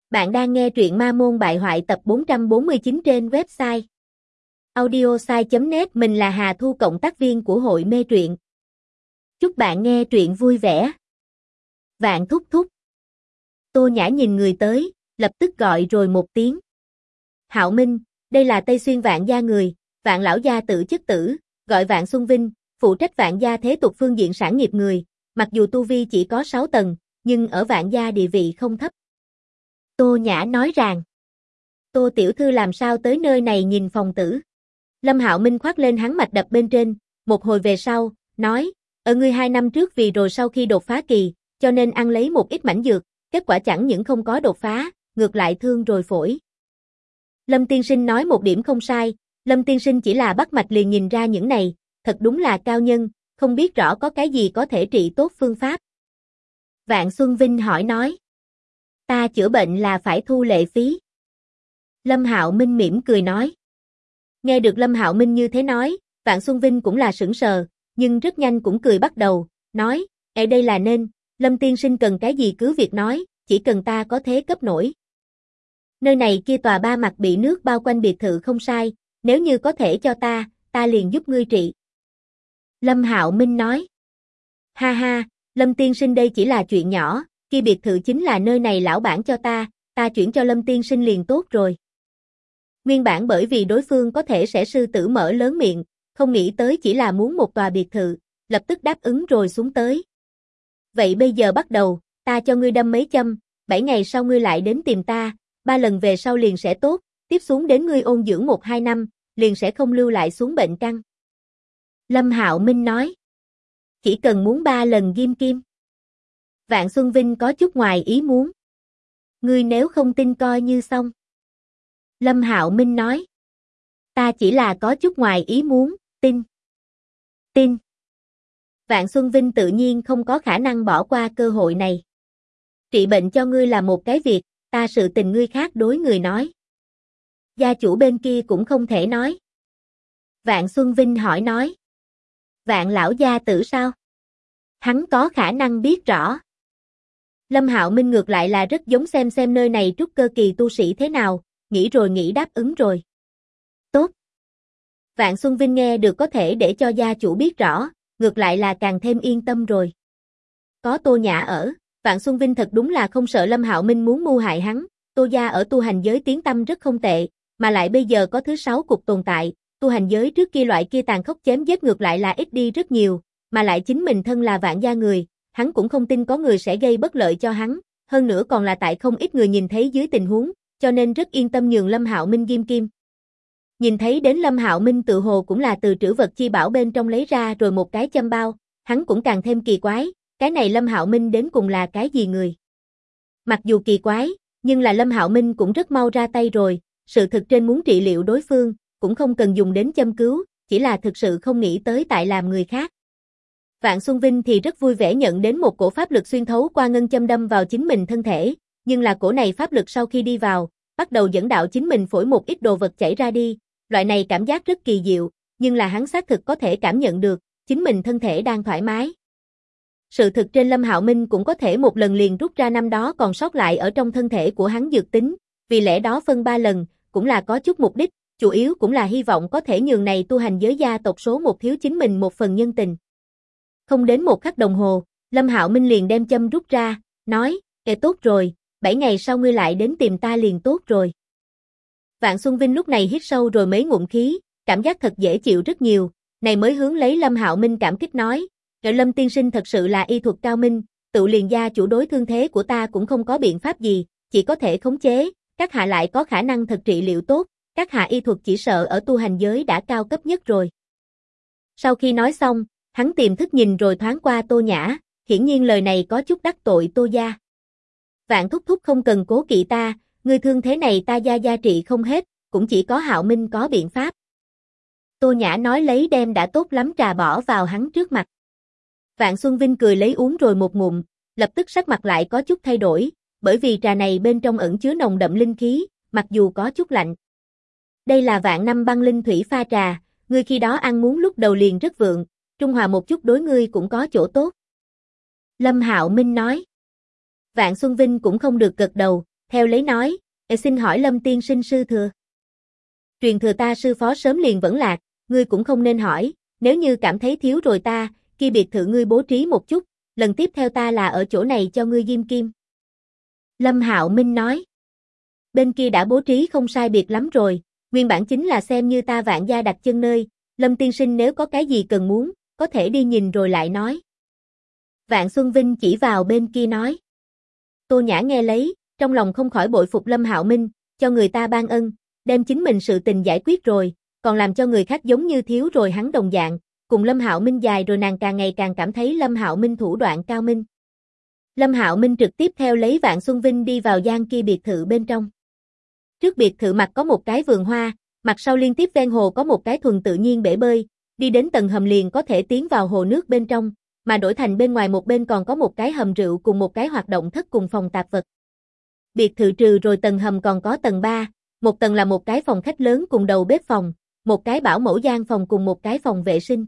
Bạn đang nghe truyện Ma Môn Bại Hoại tập 449 trên website audiosai.net. Mình là Hà Thu, cộng tác viên của hội mê truyện. Chúc bạn nghe truyện vui vẻ. Vạn thúc thúc. Tô Nhã nhìn người tới, lập tức gọi rồi một tiếng. Hạo Minh, đây là Tây Xuyên Vạn gia người, Vạn lão gia tự chức tử, gọi Vạn Xuân Vinh, phụ trách Vạn gia thế tục phương diện sản nghiệp người, mặc dù tu vi chỉ có 6 tầng, nhưng ở Vạn gia địa vị không thấp. Tô Nhã nói rằng, Tô tiểu thư làm sao tới nơi này nhìn phòng tử. Lâm Hạo Minh khoác lên hắn mạch đập bên trên, một hồi về sau, nói, ở ngươi 2 năm trước vì rồi sau khi đột phá kỳ, cho nên ăn lấy một ít mảnh dược, kết quả chẳng những không có đột phá, ngược lại thương rồi phổi. Lâm tiên sinh nói một điểm không sai, Lâm tiên sinh chỉ là bắt mạch liền nhìn ra những này, thật đúng là cao nhân, không biết rõ có cái gì có thể trị tốt phương pháp. Vạn Xuân Vinh hỏi nói, ta chữa bệnh là phải thu lệ phí. Lâm Hạo Minh mỉm cười nói. Nghe được Lâm Hạo Minh như thế nói, Vạn Xuân Vinh cũng là sững sờ, nhưng rất nhanh cũng cười bắt đầu, nói, đây là nên, Lâm tiên sinh cần cái gì cứ việc nói, chỉ cần ta có thế cấp nổi. Nơi này kia tòa 3 mặt bị nước bao quanh biệt thự không sai, nếu như có thể cho ta liền giúp ngươi trị. Lâm Hạo Minh nói. Ha ha, Lâm tiên sinh đây chỉ là chuyện nhỏ, kia biệt thự chính là nơi này lão bản cho ta chuyển cho Lâm tiên sinh liền tốt rồi. Nguyên bản bởi vì đối phương có thể sẽ sư tử mở lớn miệng, không nghĩ tới chỉ là muốn một tòa biệt thự, lập tức đáp ứng rồi xuống tới. Vậy bây giờ bắt đầu, ta cho ngươi đâm mấy châm, 7 ngày sau ngươi lại đến tìm ta, 3 lần về sau liền sẽ tốt, tiếp xuống đến ngươi ôn dưỡng 1-2 năm, liền sẽ không lưu lại xuống bệnh căn. Lâm Hạo Minh nói. Chỉ cần muốn 3 lần ghim kim. Vạn Xuân Vinh có chút ngoài ý muốn. Ngươi nếu không tin coi như xong. Lâm Hạo Minh nói. Ta chỉ là có chút ngoài ý muốn, tin. Vạn Xuân Vinh tự nhiên không có khả năng bỏ qua cơ hội này. Trị bệnh cho ngươi là một cái việc, ta sự tình ngươi khác đối người nói. Gia chủ bên kia cũng không thể nói. Vạn Xuân Vinh hỏi nói. Vạn lão gia tử sao? Hắn có khả năng biết rõ. Lâm Hạo Minh ngược lại là rất giống xem nơi này trúc cơ kỳ tu sĩ thế nào, nghĩ rồi nghĩ đáp ứng rồi. Tốt. Vạn Xuân Vinh nghe được có thể để cho gia chủ biết rõ, ngược lại là càng thêm yên tâm rồi. Có Tô Nhã ở, Vạn Xuân Vinh thật đúng là không sợ Lâm Hạo Minh muốn mưu hại hắn, Tô gia ở tu hành giới tiếng tăm rất không tệ, mà lại bây giờ có thứ 6 cục tồn tại, tu hành giới trước kia loại kia tàn khốc chém giết ngược lại là ít đi rất nhiều, mà lại chính mình thân là Vạn gia người, hắn cũng không tin có người sẽ gây bất lợi cho hắn, hơn nữa còn là tại không ít người nhìn thấy dưới tình huống, cho nên rất yên tâm nhường Lâm Hạo Minh ghim kim. Nhìn thấy đến Lâm Hạo Minh tự hồ cũng là từ trữ vật chi bảo bên trong lấy ra rồi một cái châm bao, hắn cũng càng thêm kỳ quái, cái này Lâm Hạo Minh đến cùng là cái gì người? Mặc dù kỳ quái, nhưng là Lâm Hạo Minh cũng rất mau ra tay rồi, sự thực trên muốn trị liệu đối phương, cũng không cần dùng đến châm cứu, chỉ là thực sự không nghĩ tới tại làm người khác. Vạn Xuân Vinh thì rất vui vẻ nhận đến một cổ pháp lực xuyên thấu qua ngân châm đâm vào chính mình thân thể, nhưng là cổ này pháp lực sau khi đi vào, bắt đầu dẫn đạo chính mình phổi một ít đồ vật chảy ra đi, loại này cảm giác rất kỳ diệu, nhưng là hắn xác thực có thể cảm nhận được, chính mình thân thể đang thoải mái. Sự thực trên Lâm Hạo Minh cũng có thể một lần liền rút ra năm đó còn sót lại ở trong thân thể của hắn dược tính, vì lẽ đó phân 3 lần, cũng là có chút mục đích, chủ yếu cũng là hy vọng có thể nhường này tu hành giới gia tộc số 1 thiếu chính mình một phần nhân tình. Không đến 1 khắc đồng hồ, Lâm Hạo Minh liền đem châm rút ra, nói, tốt rồi, 7 ngày sau ngươi lại đến tìm ta liền tốt rồi. Vạn Xuân Vinh lúc này hít sâu rồi mấy ngụm khí, cảm giác thật dễ chịu rất nhiều, này mới hướng lấy Lâm Hạo Minh cảm kích nói, Lâm tiên sinh thật sự là y thuật cao minh, tự liền gia chủ đối thương thế của ta cũng không có biện pháp gì, chỉ có thể khống chế, các hạ lại có khả năng thật trị liệu tốt, các hạ y thuật chỉ sợ ở tu hành giới đã cao cấp nhất rồi. Sau khi nói xong, hắn tiềm thức nhìn rồi thoáng qua Tô Nhã, hiển nhiên lời này có chút đắc tội Tô gia. Vạn thúc thúc không cần cố kỵ ta, ngươi thương thế này ta gia trị không hết, cũng chỉ có Hạo Minh có biện pháp. Tô Nhã nói lấy đem đã tốt lắm trà bỏ vào hắn trước mặt. Vạn Xuân Vinh cười lấy uống rồi một ngụm, lập tức sắc mặt lại có chút thay đổi, bởi vì trà này bên trong ẩn chứa nồng đậm linh khí, mặc dù có chút lạnh. Đây là vạn năm băng linh thủy pha trà, ngươi khi đó ăn muốn lúc đầu liền rất vượng, trung hòa một chút đối ngươi cũng có chỗ tốt. Lâm Hạo Minh nói. Vạn Xuân Vinh cũng không được gật đầu, theo lấy nói, xin hỏi Lâm tiên sinh sư thừa. Truyền thừa ta sư phó sớm liền vẫn lạc, ngươi cũng không nên hỏi, nếu như cảm thấy thiếu rồi ta, kia biệt thự ngươi bố trí một chút, lần tiếp theo ta là ở chỗ này cho ngươi ghim kim. Lâm Hạo Minh nói, bên kia đã bố trí không sai biệt lắm rồi, nguyên bản chính là xem như ta Vạn gia đặt chân nơi, Lâm tiên sinh nếu có cái gì cần muốn, có thể đi nhìn rồi lại nói. Vạn Xuân Vinh chỉ vào bên kia nói. Tô Nhã nghe lấy, trong lòng không khỏi bội phục Lâm Hạo Minh, cho người ta ban ân, đem chính mình sự tình giải quyết rồi, còn làm cho người khác giống như thiếu rồi hắn đồng dạng, cùng Lâm Hạo Minh dài rồi nàng càng ngày càng cảm thấy Lâm Hạo Minh thủ đoạn cao minh. Lâm Hạo Minh trực tiếp theo lấy Vạn Xuân Vinh đi vào gian kia biệt thự bên trong. Trước biệt thự mặt có một cái vườn hoa, mặt sau liên tiếp ven hồ có một cái thuần tự nhiên bể bơi, đi đến tầng hầm liền có thể tiến vào hồ nước bên trong, mà đổi thành bên ngoài một bên còn có một cái hầm rượu cùng một cái hoạt động thất cùng phòng tạp vật. Biệt thự trừ rồi tầng hầm còn có tầng 3, một tầng là một cái phòng khách lớn cùng đầu bếp phòng, một cái bảo mẫu gian phòng cùng một cái phòng vệ sinh.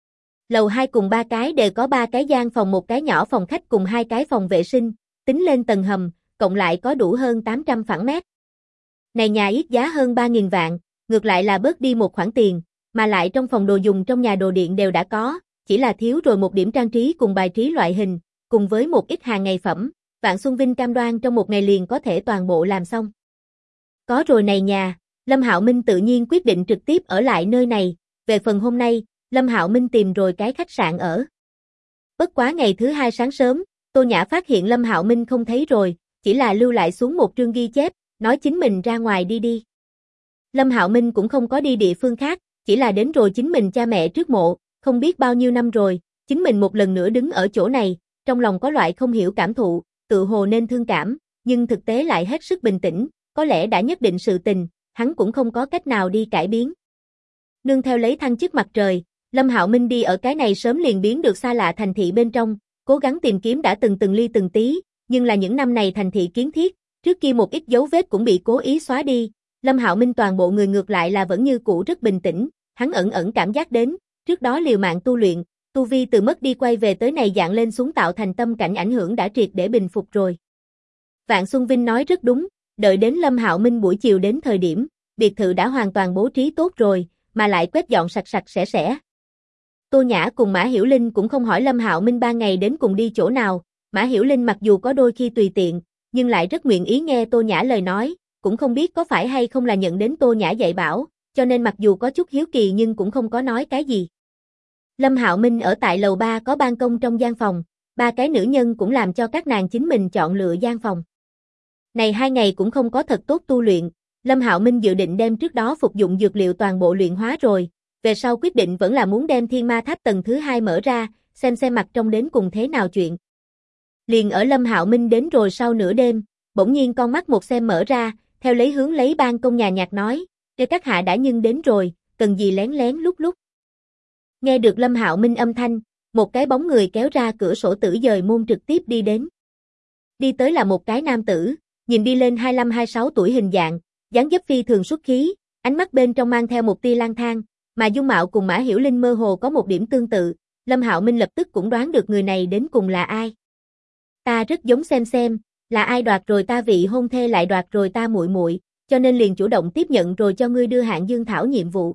Lầu 2 cùng 3 cái đều có 3 cái gian phòng, một cái nhỏ phòng khách cùng 2 cái phòng vệ sinh, tính lên tầng hầm, cộng lại có đủ hơn 800 phẳng mét. Này nhà ít giá hơn 3.000 vạn, ngược lại là bớt đi một khoản tiền, mà lại trong phòng đồ dùng trong nhà đồ điện đều đã có, chỉ là thiếu rồi một điểm trang trí cùng bài trí loại hình, cùng với một ít hàng ngày phẩm, Vạn Xuân Vinh cam đoan trong một ngày liền có thể toàn bộ làm xong. Có rồi này nhà, Lâm Hạo Minh tự nhiên quyết định trực tiếp ở lại nơi này, về phần hôm nay, Lâm Hạo Minh tìm rồi cái khách sạn ở. Bất quá ngày thứ 2 sáng sớm, Tô Nhã phát hiện Lâm Hạo Minh không thấy rồi, chỉ là lưu lại xuống một trương ghi chép, nói chính mình ra ngoài đi. Lâm Hạo Minh cũng không có đi địa phương khác, chỉ là đến rồi chính mình cha mẹ trước mộ, không biết bao nhiêu năm rồi, chính mình một lần nữa đứng ở chỗ này, trong lòng có loại không hiểu cảm thụ, tự hồ nên thương cảm, nhưng thực tế lại hết sức bình tĩnh, có lẽ đã nhất định sự tình, hắn cũng không có cách nào đi cải biến. Nương theo lấy thăng chức mặt trời, Lâm Hạo Minh đi ở cái này sớm liền biến được xa lạ thành thị bên trong, cố gắng tìm kiếm đã từng ly từng tí, nhưng là những năm này thành thị kiến thiết, trước kia một ít dấu vết cũng bị cố ý xóa đi, Lâm Hạo Minh toàn bộ người ngược lại là vẫn như cũ rất bình tĩnh, hắn ẩn cảm giác đến, trước đó liều mạng tu luyện, tu vi từ mất đi quay về tới này dạng lên xuống tạo thành tâm cảnh ảnh hưởng đã triệt để bình phục rồi. Vạn Xuân Vinh nói rất đúng, đợi đến Lâm Hạo Minh buổi chiều đến thời điểm, biệt thự đã hoàn toàn bố trí tốt rồi, mà lại quét dọn sạch sẽ. Tô Nhã cùng Mã Hiểu Linh cũng không hỏi Lâm Hạo Minh 3 ngày đến cùng đi chỗ nào, Mã Hiểu Linh mặc dù có đôi khi tùy tiện, nhưng lại rất nguyện ý nghe Tô Nhã lời nói, cũng không biết có phải hay không là nhận đến Tô Nhã dạy bảo, cho nên mặc dù có chút hiếu kỳ nhưng cũng không có nói cái gì. Lâm Hạo Minh ở tại lầu 3 có ban công trong gian phòng, 3 cái nữ nhân cũng làm cho các nàng chính mình chọn lựa gian phòng. Này 2 ngày cũng không có thật tốt tu luyện, Lâm Hạo Minh dự định đem trước đó phục dụng dược liệu toàn bộ luyện hóa rồi, về sau quyết định vẫn là muốn đem Thiên Ma Tháp tầng thứ 2 mở ra, xem mặt trong đến cùng thế nào chuyện. Liền ở Lâm Hạo Minh đến rồi sau nửa đêm, bỗng nhiên con mắt một xem mở ra, theo lấy hướng lấy ban công nhà nhạc nói, "Để các hạ đã nhưng đến rồi, cần gì lén lúc." Nghe được Lâm Hạo Minh âm thanh, một cái bóng người kéo ra cửa sổ tử dời môn trực tiếp đi đến. Đi tới là một cái nam tử, nhìn đi lên 25-26 tuổi hình dạng, dáng dấp phi thường xuất khí, ánh mắt bên trong mang theo một tia lang thang, mà dung mạo cùng Mã Hiểu Linh mơ hồ có một điểm tương tự, Lâm Hạo Minh lập tức cũng đoán được người này đến cùng là ai. Ta rất giống xem, là ai đoạt rồi ta vị hôn thê lại đoạt rồi ta muội muội, cho nên liền chủ động tiếp nhận rồi cho ngươi đưa hạng dương thảo nhiệm vụ.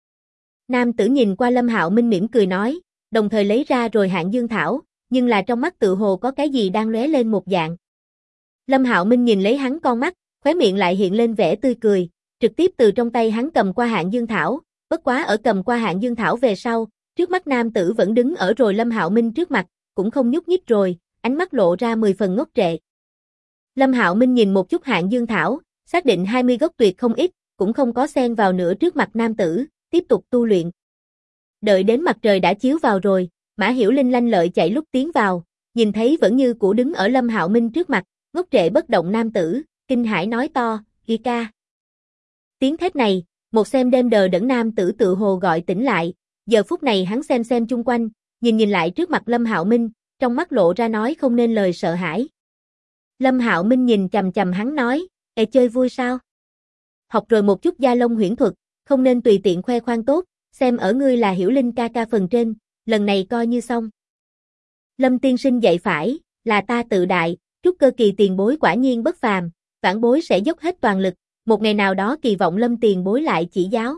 Nam tử nhìn qua Lâm Hạo Minh mỉm cười nói, đồng thời lấy ra rồi hạng dương thảo, nhưng là trong mắt tự hồ có cái gì đang lóe lên một dạng. Lâm Hạo Minh nhìn lấy hắn con mắt, khóe miệng lại hiện lên vẻ tươi cười, trực tiếp từ trong tay hắn cầm qua hạng dương thảo, bất quá ở cầm qua hạng dương thảo về sau, trước mắt nam tử vẫn đứng ở rồi Lâm Hạo Minh trước mặt, cũng không nhúc nhích rồi, ánh mắt lộ ra 10 phần ngốc trệ. Lâm Hạo Minh nhìn một chút hạng dương thảo, xác định 20 gốc tuyệt không ít, cũng không có xen vào nữa trước mặt nam tử, tiếp tục tu luyện. Đợi đến mặt trời đã chiếu vào rồi, Mã Hiểu Linh lanh lợi chạy lúc tiến vào, nhìn thấy vẫn như cũ đứng ở Lâm Hạo Minh trước mặt, ngốc trệ bất động nam tử, kinh hãi nói to, "Ghi ca." Tiếng thét này, một xem đêm đờ đẫn nam tử tự hồ gọi tỉnh lại, giờ phút này hắn xem chung quanh, nhìn lại trước mặt Lâm Hạo Minh, trong mắt lộ ra nói không nên lời sợ hãi. Lâm Hạo Minh nhìn chằm hắn nói, "Ê chơi vui sao? Học rồi một chút gia long huyễn thuật, không nên tùy tiện khoe khoang tốt, xem ở ngươi là Hiểu Linh ca ca phần trên, lần này coi như xong." Lâm tiên sinh dạy phải, là ta tự đại, trúc cơ kỳ tiền bối quả nhiên bất phàm, vãn bối sẽ dốc hết toàn lực, một ngày nào đó kỳ vọng Lâm tiền bối lại chỉ giáo.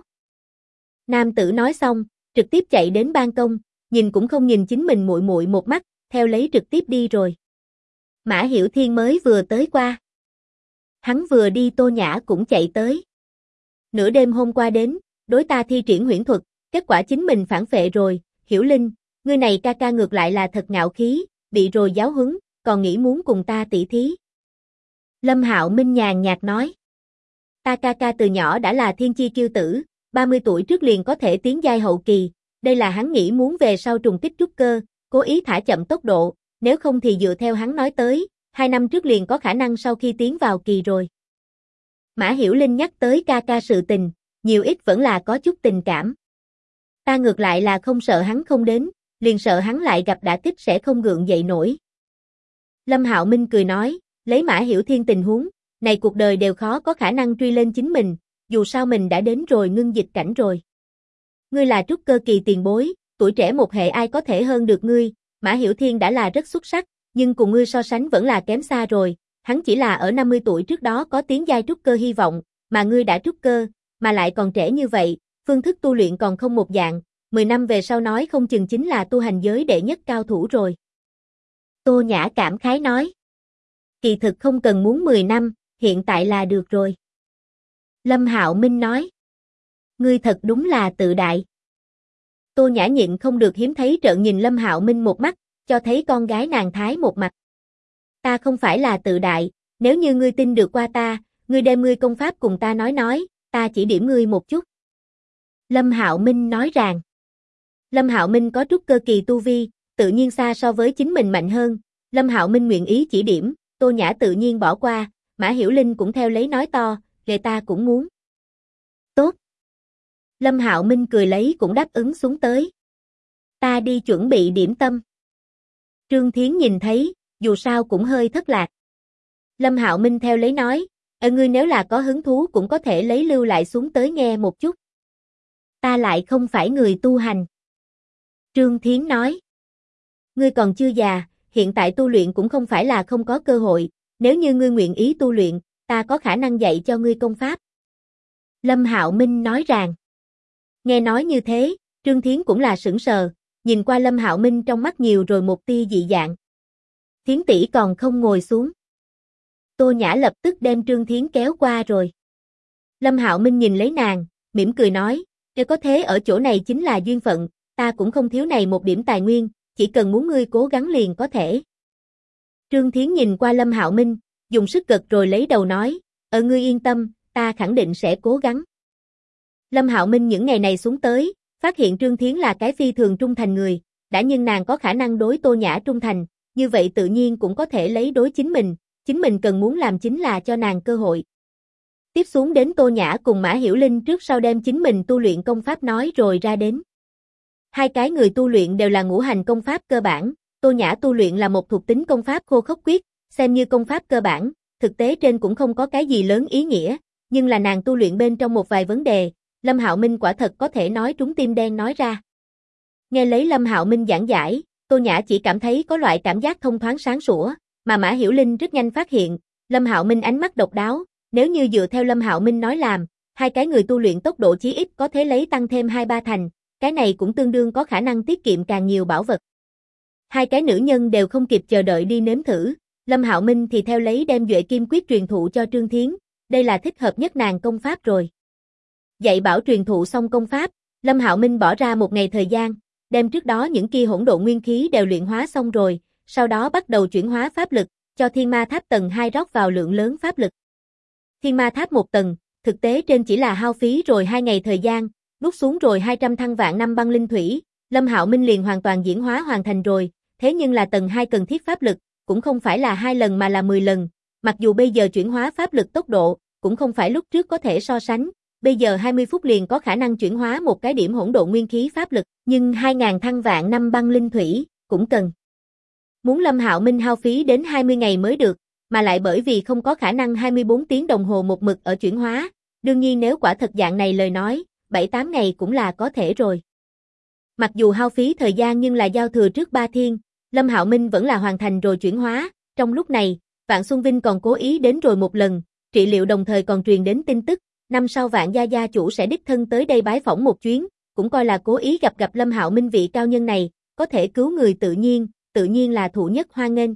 Nam tử nói xong, trực tiếp chạy đến ban công, nhìn cũng không nhìn chính mình muội muội một mắt, theo lấy trực tiếp đi rồi. Mã Hiểu Thiên mới vừa tới qua. Hắn vừa đi Tô Nhã cũng chạy tới. Nửa đêm hôm qua đến, đối ta thi triển huyễn thuật, kết quả chính mình phản phệ rồi, Hiểu Linh, ngươi này ca ca ngược lại là thật ngạo khí, bị rồi giáo huấn, còn nghĩ muốn cùng ta tỉ thí. Lâm Hạo Minh nhàn nhạt nói. Ta ca ca từ nhỏ đã là thiên chi kiêu tử, 30 tuổi trước liền có thể tiến giai hậu kỳ, đây là hắn nghĩ muốn về sau trùng kích trúc cơ, cố ý thả chậm tốc độ, nếu không thì dựa theo hắn nói tới, 2 năm trước liền có khả năng sau khi tiến vào kỳ rồi. Mã Hiểu Linh nhắc tới ca ca sự tình, nhiều ít vẫn là có chút tình cảm. Ta ngược lại là không sợ hắn không đến, liền sợ hắn lại gặp đả kích sẽ không gượng dậy nổi. Lâm Hạo Minh cười nói, lấy Mã Hiểu Thiên tình huống, này cuộc đời đều khó có khả năng truy lên chính mình, dù sao mình đã đến rồi ngưng dịch cảnh rồi. Ngươi là trúc cơ kỳ tiền bối, tuổi trẻ một hệ ai có thể hơn được ngươi, Mã Hiểu Thiên đã là rất xuất sắc, nhưng cùng ngươi so sánh vẫn là kém xa rồi, hắn chỉ là ở 50 tuổi trước đó có tiến giai trúc cơ hy vọng, mà ngươi đã trúc cơ, mà lại còn trẻ như vậy, phương thức tu luyện còn không một dạng, 10 năm về sau nói không chừng chính là tu hành giới đệ nhất cao thủ rồi. Tô Nhã cảm khái nói. Kỳ thực không cần muốn 10 năm, hiện tại là được rồi. Lâm Hạo Minh nói. Ngươi thật đúng là tự đại. Tô Nhã nhịn không được hiếm thấy trợn nhìn Lâm Hạo Minh một mắt, cho thấy con gái nàng thái một mặt. Ta không phải là tự đại, nếu như ngươi tin được qua ta, ngươi đem ngươi công pháp cùng ta nói, ta chỉ điểm ngươi một chút. Lâm Hạo Minh nói rằng. Lâm Hạo Minh có trúc cơ kỳ tu vi, tự nhiên xa so với chính mình mạnh hơn, Lâm Hạo Minh nguyện ý chỉ điểm, Tô Nhã tự nhiên bỏ qua, Mã Hiểu Linh cũng theo lấy nói to, để ta cũng muốn. Tốt. Lâm Hạo Minh cười lấy cũng đáp ứng xuống tới. Ta đi chuẩn bị điểm tâm. Trương Thiến nhìn thấy, dù sao cũng hơi thất lạc. Lâm Hạo Minh theo lấy nói, ngươi nếu là có hứng thú cũng có thể lấy lưu lại xuống tới nghe một chút. Ta lại không phải người tu hành. Trương Thiến nói. Ngươi còn chưa già, hiện tại tu luyện cũng không phải là không có cơ hội, nếu như ngươi nguyện ý tu luyện, ta có khả năng dạy cho ngươi công pháp. Lâm Hạo Minh nói rằng. Nghe nói như thế, Trương Thiến cũng là sững sờ, nhìn qua Lâm Hạo Minh trong mắt nhiều rồi một tia dị dạng. Thiến tỷ còn không ngồi xuống. Tô Nhã lập tức đem Trương Thiến kéo qua rồi. Lâm Hạo Minh nhìn lấy nàng, mỉm cười nói, nếu có thế ở chỗ này chính là duyên phận, ta cũng không thiếu này một điểm tài nguyên, chỉ cần muốn ngươi cố gắng liền có thể. Trương Thiến nhìn qua Lâm Hạo Minh, dùng sức gật rồi lấy đầu nói, ngươi yên tâm, ta khẳng định sẽ cố gắng. Lâm Hạo Minh những ngày này xuống tới, phát hiện Trương Thiến là cái phi thường trung thành người, đã nhưng nàng có khả năng đối Tô Nhã trung thành, như vậy tự nhiên cũng có thể lấy đối chính mình cần muốn làm chính là cho nàng cơ hội. Tiếp xuống đến Tô Nhã cùng Mã Hiểu Linh trước sau đem chính mình tu luyện công pháp nói rồi ra đến. Hai cái người tu luyện đều là ngũ hành công pháp cơ bản, Tô Nhã tu luyện là một thuộc tính công pháp khô khốc quyết, xem như công pháp cơ bản, thực tế trên cũng không có cái gì lớn ý nghĩa, nhưng là nàng tu luyện bên trong một vài vấn đề, Lâm Hạo Minh quả thật có thể nói trúng tim đen nói ra. Nghe lấy Lâm Hạo Minh giảng giải, Tô Nhã chỉ cảm thấy có loại cảm giác thông thoáng sáng sủa, mà Mã Hiểu Linh rất nhanh phát hiện, Lâm Hạo Minh ánh mắt độc đáo, nếu như dựa theo Lâm Hạo Minh nói làm, hai cái người tu luyện tốc độ chí ít có thể lấy tăng thêm 2-3 thành, cái này cũng tương đương có khả năng tiết kiệm càng nhiều bảo vật. Hai cái nữ nhân đều không kịp chờ đợi đi nếm thử, Lâm Hạo Minh thì theo lấy đem Duệ Kim Quyết truyền thụ cho Trương Thiến, đây là thích hợp nhất nàng công pháp rồi. Dạy bảo truyền thụ xong công pháp, Lâm Hạo Minh bỏ ra một ngày thời gian, đem trước đó những kia hỗn độn nguyên khí đều luyện hóa xong rồi, sau đó bắt đầu chuyển hóa pháp lực, cho Thiên Ma Tháp tầng 2 rót vào lượng lớn pháp lực. Thiên Ma Tháp một tầng, thực tế trên chỉ là hao phí rồi 2 ngày thời gian, nuốt xuống rồi 200 thăng vạn năm băng linh thủy, Lâm Hạo Minh liền hoàn toàn diễn hóa hoàn thành rồi, thế nhưng là tầng 2 cần thiết pháp lực, cũng không phải là 2 lần mà là 10 lần, mặc dù bây giờ chuyển hóa pháp lực tốc độ, cũng không phải lúc trước có thể so sánh, bây giờ 20 phút liền có khả năng chuyển hóa một cái điểm hỗn độn nguyên khí pháp lực, nhưng 2000 thăng vạn năm băng linh thủy, cũng cần. Muốn Lâm Hạo Minh hao phí đến 20 ngày mới được, mà lại bởi vì không có khả năng 24 tiếng đồng hồ một mực ở chuyển hóa, đương nhiên nếu quả thật dạng này lời nói, 7-8 ngày cũng là có thể rồi. Mặc dù hao phí thời gian nhưng là giao thừa trước 3 thiên, Lâm Hạo Minh vẫn là hoàn thành rồi chuyển hóa, trong lúc này, Vạn Xuân Vinh còn cố ý đến rồi một lần, trị liệu đồng thời còn truyền đến tin tức, năm sau Vạn gia gia chủ sẽ đích thân tới đây bái phỏng một chuyến, cũng coi là cố ý gặp Lâm Hạo Minh vị cao nhân này, có thể cứu người tự nhiên là thụ nhất hoan nghênh.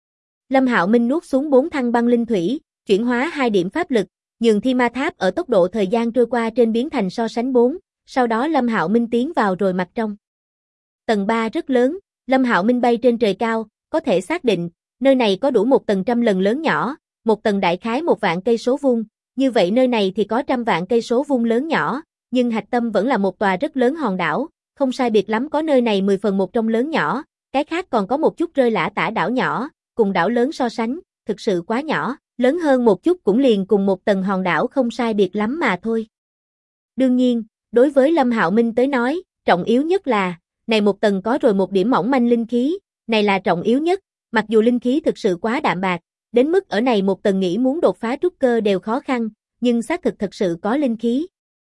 Lâm Hạo Minh nuốt xuống 4 thăng băng linh thủy, chuyển hóa 2 điểm pháp lực, nhường Thi Ma Tháp ở tốc độ thời gian trôi qua trên biến thành so sánh 4, sau đó Lâm Hạo Minh tiến vào rồi mặt trong. Tầng 3 rất lớn, Lâm Hạo Minh bay trên trời cao, có thể xác định, nơi này có đủ một tầng trăm lần lớn nhỏ, một tầng đại khái 1.000 cây số vuông, như vậy nơi này thì có 100.000 cây số vuông lớn nhỏ, nhưng hạch tâm vẫn là một tòa rất lớn hòn đảo, không sai biệt lắm có nơi này 10 phần 1 trong lớn nhỏ, cái khác còn có một chút rơi lả tả đảo nhỏ, cùng đảo lớn so sánh, thực sự quá nhỏ, lớn hơn một chút cũng liền cùng một tầng hòn đảo không sai biệt lắm mà thôi. Đương nhiên, đối với Lâm Hạo Minh tới nói, trọng yếu nhất là, này một tầng có rồi một điểm mỏng manh linh khí, này là trọng yếu nhất, mặc dù linh khí thực sự quá đạm bạc, đến mức ở này một tầng nghĩ muốn đột phá trúc cơ đều khó khăn, nhưng xác thực thật sự có linh khí.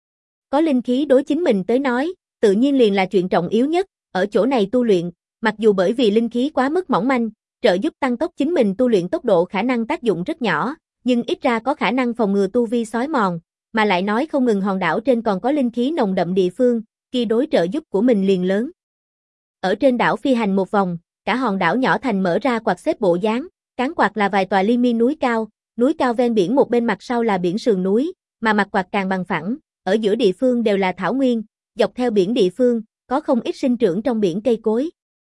Có linh khí đối chính mình tới nói, tự nhiên liền là chuyện trọng yếu nhất, ở chỗ này tu luyện, mặc dù bởi vì linh khí quá mức mỏng manh, trợ giúp tăng tốc chính mình tu luyện tốc độ khả năng tác dụng rất nhỏ, nhưng ít ra có khả năng phòng ngừa tu vi xói mòn, mà lại nói không ngừng hòn đảo trên còn có linh khí nồng đậm địa phương, kia đối trợ giúp của mình liền lớn. Ở trên đảo phi hành một vòng, cả hòn đảo nhỏ thành mở ra quạt xếp bộ dáng, cán quạt là vài tòa liên miên núi cao ven biển một bên mặt sau là biển sườn núi, mà mặt quạt càng bằng phẳng, ở giữa địa phương đều là thảo nguyên, dọc theo biển địa phương, có không ít sinh trưởng trong biển cây cối.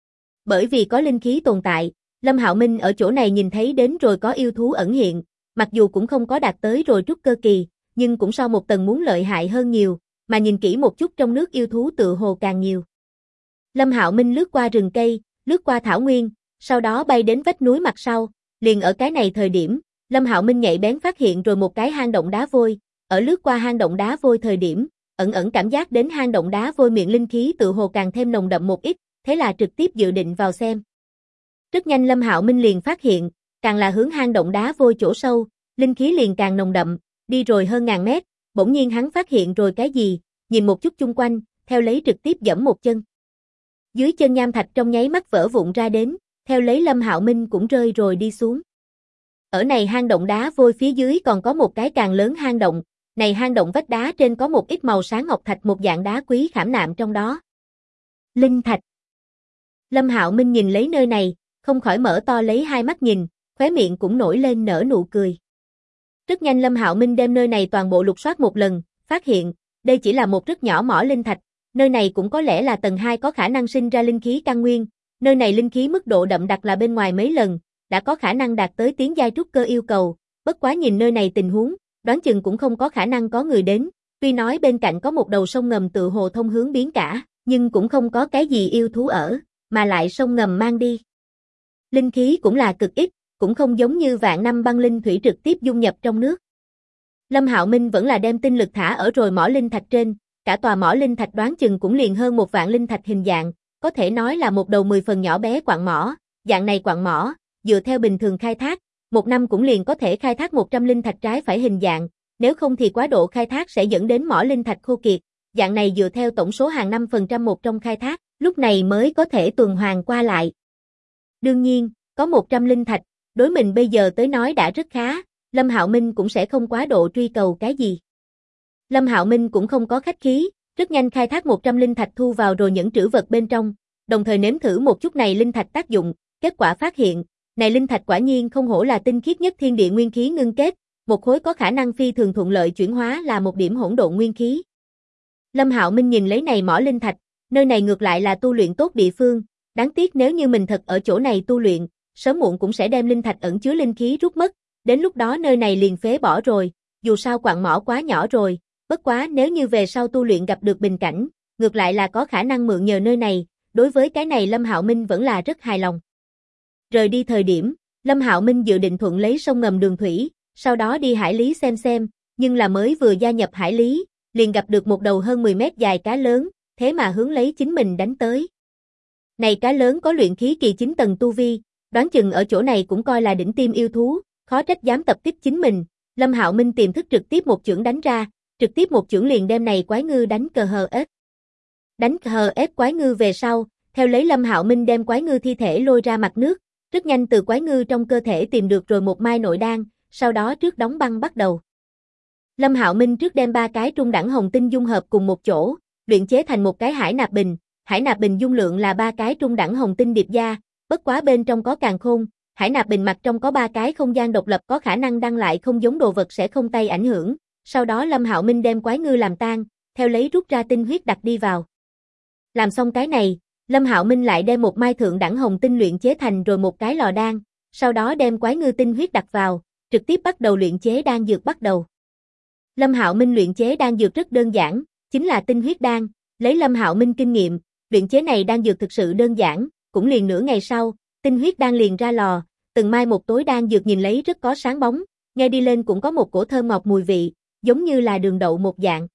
Bởi vì có linh khí tồn tại, Lâm Hạo Minh ở chỗ này nhìn thấy đến rồi có yêu thú ẩn hiện, mặc dù cũng không có đạt tới rồi trúc cơ kỳ, nhưng cũng so một tầng muốn lợi hại hơn nhiều, mà nhìn kỹ một chút trong nước yêu thú tự hồ càng nhiều. Lâm Hạo Minh lướt qua rừng cây, lướt qua thảo nguyên, sau đó bay đến vách núi mặt sau, liền ở cái này thời điểm, Lâm Hạo Minh nhạy bén phát hiện rồi một cái hang động đá vôi, ở lướt qua hang động đá vôi thời điểm, ẩn cảm giác đến hang động đá vôi miệng linh khí tự hồ càng thêm nồng đậm một ít, thế là trực tiếp dự định vào xem. Rất nhanh Lâm Hạo Minh liền phát hiện, càng là hướng hang động đá vôi chỗ sâu, linh khí liền càng nồng đậm, đi rồi hơn ngàn mét, bỗng nhiên hắn phát hiện rồi cái gì, nhìn một chút chung quanh, theo lấy trực tiếp giẫm một chân. Dưới chân nham thạch trong nháy mắt vỡ vụn ra đến, theo lấy Lâm Hạo Minh cũng rơi rồi đi xuống. Ở này hang động đá vôi phía dưới còn có một cái càng lớn hang động, này hang động vách đá trên có một ít màu sáng ngọc thạch một dạng đá quý khảm nạm trong đó. Linh thạch. Lâm Hạo Minh nhìn lấy nơi này, không khỏi mở to lấy hai mắt nhìn, khóe miệng cũng nổi lên nở nụ cười. Rất nhanh Lâm Hạo Minh đem nơi này toàn bộ lục soát một lần, phát hiện, đây chỉ là một rất nhỏ mỏ linh thạch, nơi này cũng có lẽ là tầng 2 có khả năng sinh ra linh khí căn nguyên, nơi này linh khí mức độ đậm đặc là bên ngoài mấy lần, đã có khả năng đạt tới tiến giai trúc cơ yêu cầu, bất quá nhìn nơi này tình huống, đoán chừng cũng không có khả năng có người đến, tuy nói bên cạnh có một đầu sông ngầm tự hồ thông hướng biển cả, nhưng cũng không có cái gì yêu thú ở, mà lại sông ngầm mang đi. Linh khí cũng là cực ít, cũng không giống như vạn năm băng linh thủy trực tiếp dung nhập trong nước. Lâm Hạo Minh vẫn là đem tinh lực thả ở rồi mỏ linh thạch trên, cả tòa mỏ linh thạch đoán chừng cũng liền hơn 1.000 linh thạch hình dạng, có thể nói là một đầu 10 phần nhỏ bé quặng mỏ, dạng này quặng mỏ, dựa theo bình thường khai thác, một năm cũng liền có thể khai thác 100 linh thạch trái phải hình dạng, nếu không thì quá độ khai thác sẽ dẫn đến mỏ linh thạch khô kiệt, dạng này dựa theo tổng số hàng năm phần trăm một trong khai thác, lúc này mới có thể tuần hoàn qua lại. Đương nhiên, có 100 linh thạch, đối mình bây giờ tới nói đã rất khá, Lâm Hạo Minh cũng sẽ không quá độ truy cầu cái gì. Lâm Hạo Minh cũng không có khách khí, rất nhanh khai thác 100 linh thạch thu vào rồi những trữ vật bên trong, đồng thời nếm thử một chút này linh thạch tác dụng, kết quả phát hiện, này linh thạch quả nhiên không hổ là tinh khiết nhất thiên địa nguyên khí ngưng kết, một khối có khả năng phi thường thuận lợi chuyển hóa là một điểm hỗn độn nguyên khí. Lâm Hạo Minh nhìn lấy này mỏ linh thạch, nơi này ngược lại là tu luyện tốt địa phương, đáng tiếc nếu như mình thật ở chỗ này tu luyện, sớm muộn cũng sẽ đem linh thạch ẩn chứa linh khí rút mất, đến lúc đó nơi này liền phế bỏ rồi, dù sao quặng mỏ quá nhỏ rồi, bất quá nếu như về sau tu luyện gặp được bình cảnh, ngược lại là có khả năng mượn nhờ nơi này, đối với cái này Lâm Hạo Minh vẫn là rất hài lòng. Rời đi thời điểm, Lâm Hạo Minh dự định thuận lấy sông ngầm đường thủy, sau đó đi hải lý xem, nhưng là mới vừa gia nhập hải lý, liền gặp được một đầu hơn 10 mét dài cá lớn, thế mà hướng lấy chính mình đánh tới. Này cá lớn có luyện khí kỳ 9 tầng tu vi, đoán chừng ở chỗ này cũng coi là đỉnh tiêm yêu thú, khó trách dám tập kích chính mình. Lâm Hạo Minh tiềm thức trực tiếp một chưởng đánh ra, trực tiếp một chưởng liền đem này quái ngư đánh cờ hờ ếch. Đánh hờ ếch quái ngư về sau, theo lấy Lâm Hạo Minh đem quái ngư thi thể lôi ra mặt nước, rất nhanh từ quái ngư trong cơ thể tìm được rồi một mai nội đan, sau đó trước đóng băng bắt đầu. Lâm Hạo Minh trước đem 3 cái trung đẳng hồng tinh dung hợp cùng một chỗ, luyện chế thành một cái hải nạp bình dung lượng là 3 cái trung đẳng hồng tinh điệp gia, bất quá bên trong có càn khôn, hải nạp bình mặt trong có 3 cái không gian độc lập có khả năng đăng lại không giống đồ vật sẽ không tay ảnh hưởng, sau đó Lâm Hạo Minh đem quái ngư làm tan, theo lấy rút ra tinh huyết đặt đi vào. Làm xong cái này, Lâm Hạo Minh lại đem một mai thượng đẳng hồng tinh luyện chế thành rồi một cái lò đan, sau đó đem quái ngư tinh huyết đặt vào, trực tiếp bắt đầu luyện chế đan dược bắt đầu. Lâm Hạo Minh luyện chế đan dược rất đơn giản, chính là tinh huyết đan, lấy Lâm Hạo Minh kinh nghiệm, luyện chế này đan dược thực sự đơn giản, cũng liền nửa ngày sau, tinh huyết đan liền ra lò, từng mai một tối đan dược nhìn lấy rất có sáng bóng, nghe đi lên cũng có một cổ thơm ngọt mùi vị, giống như là đường đậu một dạng.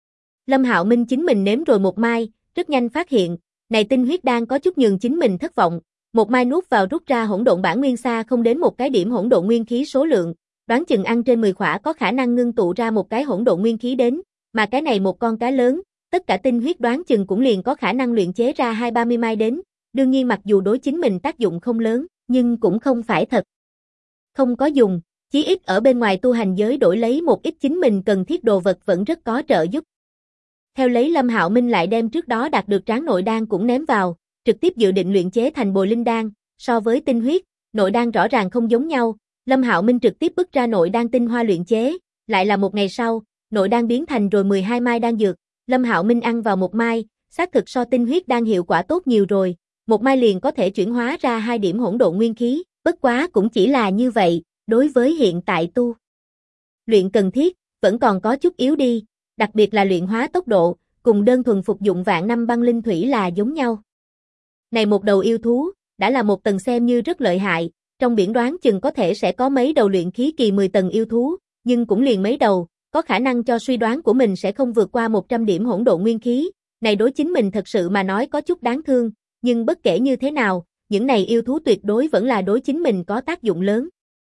Lâm Hạo Minh chính mình nếm rồi một mai, rất nhanh phát hiện, này tinh huyết đan có chút nhường chính mình thất vọng, một mai nuốt vào rút ra hỗn độn bản nguyên xa không đến một cái điểm hỗn độn nguyên khí số lượng, đoán chừng ăn trên 10 khỏa có khả năng ngưng tụ ra một cái hỗn độn nguyên khí đến, mà cái này một con cá lớn, tất cả tinh huyết đoán chừng cũng liền có khả năng luyện chế ra 20-30 mai đến, đương nhiên mặc dù đối chính mình tác dụng không lớn, nhưng cũng không phải thật không có dùng, chí ít ở bên ngoài tu hành giới đổi lấy một ít chính mình cần thiết đồ vật vẫn rất có trợ giúp. Theo lấy Lâm Hạo Minh lại đem trước đó đạt được tráng nội đan cũng ném vào, trực tiếp dự định luyện chế thành bồi linh đan, so với tinh huyết, nội đan rõ ràng không giống nhau, Lâm Hạo Minh trực tiếp bứt ra nội đan tinh hoa luyện chế, lại là một ngày sau, nội đan biến thành rồi 12 mai đan dược, Lâm Hạo Minh ăn vào một mai, xác thực so tinh huyết đan hiệu quả tốt nhiều rồi, một mai liền có thể chuyển hóa ra 2 điểm hỗn độn nguyên khí, bất quá cũng chỉ là như vậy, đối với hiện tại tu luyện cần thiết, vẫn còn có chút yếu đi, đặc biệt là luyện hóa tốc độ, cùng đơn thuần phục dụng vạn năm băng linh thủy là giống nhau. Này một đầu yêu thú, đã là một tầng xem như rất lợi hại, trong biển đoán chừng có thể sẽ có mấy đầu luyện khí kỳ 10 tầng yêu thú, nhưng cũng liền mấy đầu, có khả năng cho suy đoán của mình sẽ không vượt qua 100 điểm hỗn độn nguyên khí, này đối chính mình thật sự mà nói có chút đáng thương, nhưng bất kể như thế nào, những này yêu thú tuyệt đối vẫn là đối chính mình có tác dụng lớn.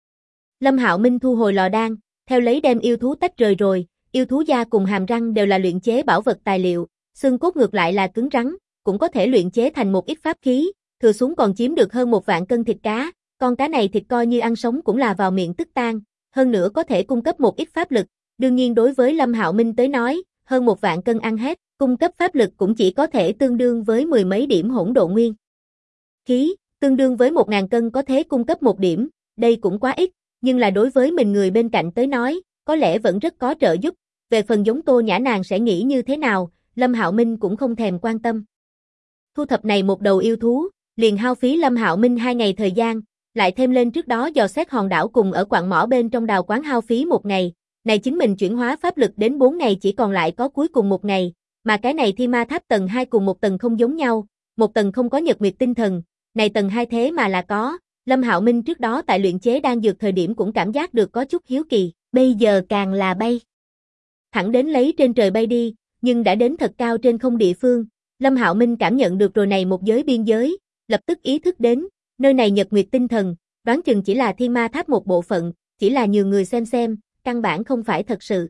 Lâm Hạo Minh thu hồi lò đan, theo lấy đem yêu thú tách rời rồi, yêu thú da cùng hàm răng đều là luyện chế bảo vật tài liệu, xương cốt ngược lại là cứng rắn, cũng có thể luyện chế thành một ít pháp khí, thừa xuống còn chiếm được hơn 1 vạn cân thịt cá, con cá này thịt coi như ăn sống cũng là vào miệng tức tan, hơn nữa có thể cung cấp một ít pháp lực, đương nhiên đối với Lâm Hạo Minh tới nói, hơn 1 vạn cân ăn hết, cung cấp pháp lực cũng chỉ có thể tương đương với 10 mấy điểm hỗn độn nguyên khí, tương đương với 1000 cân có thể cung cấp 1 điểm, đây cũng quá ít, nhưng là đối với mình người bên cạnh tới nói, có lẽ vẫn rất có trợ giúp, về phần giống Tô Nhã nàng sẽ nghĩ như thế nào, Lâm Hạo Minh cũng không thèm quan tâm. Thu thập này một đầu yêu thú, liền hao phí Lâm Hạo Minh 2 ngày thời gian, lại thêm lên trước đó dò xét hòn đảo cùng ở quặng mỏ bên trong đào quán hao phí 1 ngày, này chính mình chuyển hóa pháp lực đến 4 ngày chỉ còn lại có cuối cùng 1 ngày, mà cái này Thi Ma Tháp tầng 2 cùng một tầng không giống nhau, một tầng không có nhật nguyệt tinh thần, này tầng 2 thế mà là có, Lâm Hạo Minh trước đó tại luyện chế đan dược thời điểm cũng cảm giác được có chút hiếu kỳ, bây giờ càng là bay thẳng đến lấy trên trời bay đi, nhưng đã đến thật cao trên không địa phương, Lâm Hạo Minh cảm nhận được rồi này một giới biên giới, lập tức ý thức đến, nơi này nhật nguyệt tinh thần, đoán chừng chỉ là Thi Ma Tháp một bộ phận, chỉ là nhiều người xem, căn bản không phải thật sự.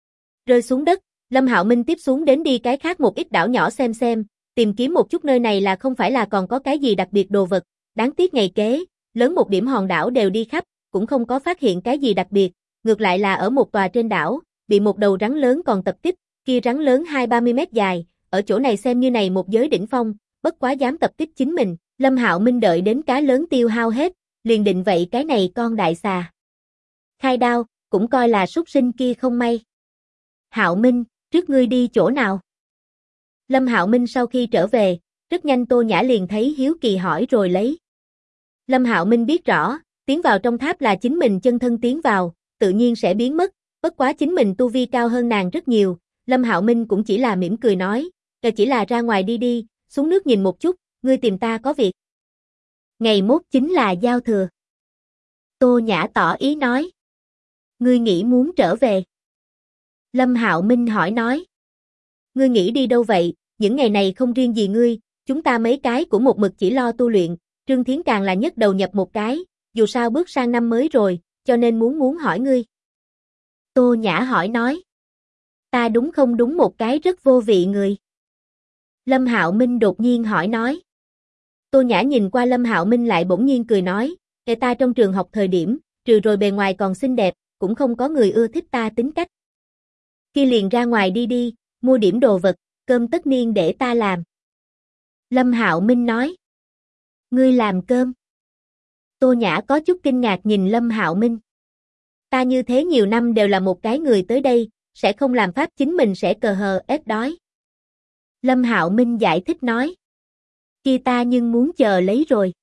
Rơi xuống đất, Lâm Hạo Minh tiếp xuống đến đi cái khác một ít đảo nhỏ xem, tìm kiếm một chút nơi này là không phải là còn có cái gì đặc biệt đồ vật, đáng tiếc ngày kế, lớn một điểm hòn đảo đều đi khắp, cũng không có phát hiện cái gì đặc biệt, ngược lại là ở một tòa trên đảo, bị một đầu rắn lớn còn tập kích, kia rắn lớn 20-30 mét dài, ở chỗ này xem như này một giới đỉnh phong, bất quá dám tập kích chính mình, Lâm Hạo Minh đợi đến cá lớn tiêu hao hết, liền định vậy cái này con đại xà. Khai đao, cũng coi là súc sinh kia không may. Hạo Minh, trước ngươi đi chỗ nào? Lâm Hạo Minh sau khi trở về, rất nhanh Tô Nhã liền thấy hiếu kỳ hỏi rồi lấy. Lâm Hạo Minh biết rõ, tiến vào trong tháp là chính mình chân thân tiến vào, tự nhiên sẽ biến mất, bất quá chính mình tu vi cao hơn nàng rất nhiều, Lâm Hạo Minh cũng chỉ là mỉm cười nói, chỉ là ra ngoài đi, xuống nước nhìn một chút, ngươi tìm ta có việc. Ngày mốt chính là giao thừa. Tô Nhã tỏ ý nói. Ngươi nghĩ muốn trở về? Lâm Hạo Minh hỏi nói. Ngươi nghĩ đi đâu vậy, những ngày này không riêng gì ngươi, chúng ta mấy cái cũng một mực chỉ lo tu luyện, Trương Thiến càng là nhất đầu nhập một cái, dù sao bước sang năm mới rồi, cho nên muốn hỏi ngươi. Tô Nhã hỏi nói. Ta đúng không đúng một cái rất vô vị người? Lâm Hạo Minh đột nhiên hỏi nói. Tô Nhã nhìn qua Lâm Hạo Minh lại bỗng nhiên cười nói, ta trong trường học thời điểm, trừ rồi bề ngoài còn xinh đẹp, cũng không có người ưa thích ta tính cách. Kia liền ra ngoài đi đi, mua điểm đồ vật, cơm tất niên để ta làm. Lâm Hạo Minh nói. Ngươi làm cơm? Tô Nhã có chút kinh ngạc nhìn Lâm Hạo Minh. Ta như thế nhiều năm đều là một cái người tới đây, sẽ không làm pháp chính mình sẽ cờ hờ ép đói. Lâm Hạo Minh giải thích nói. Kia ta nhưng muốn chờ lấy rồi.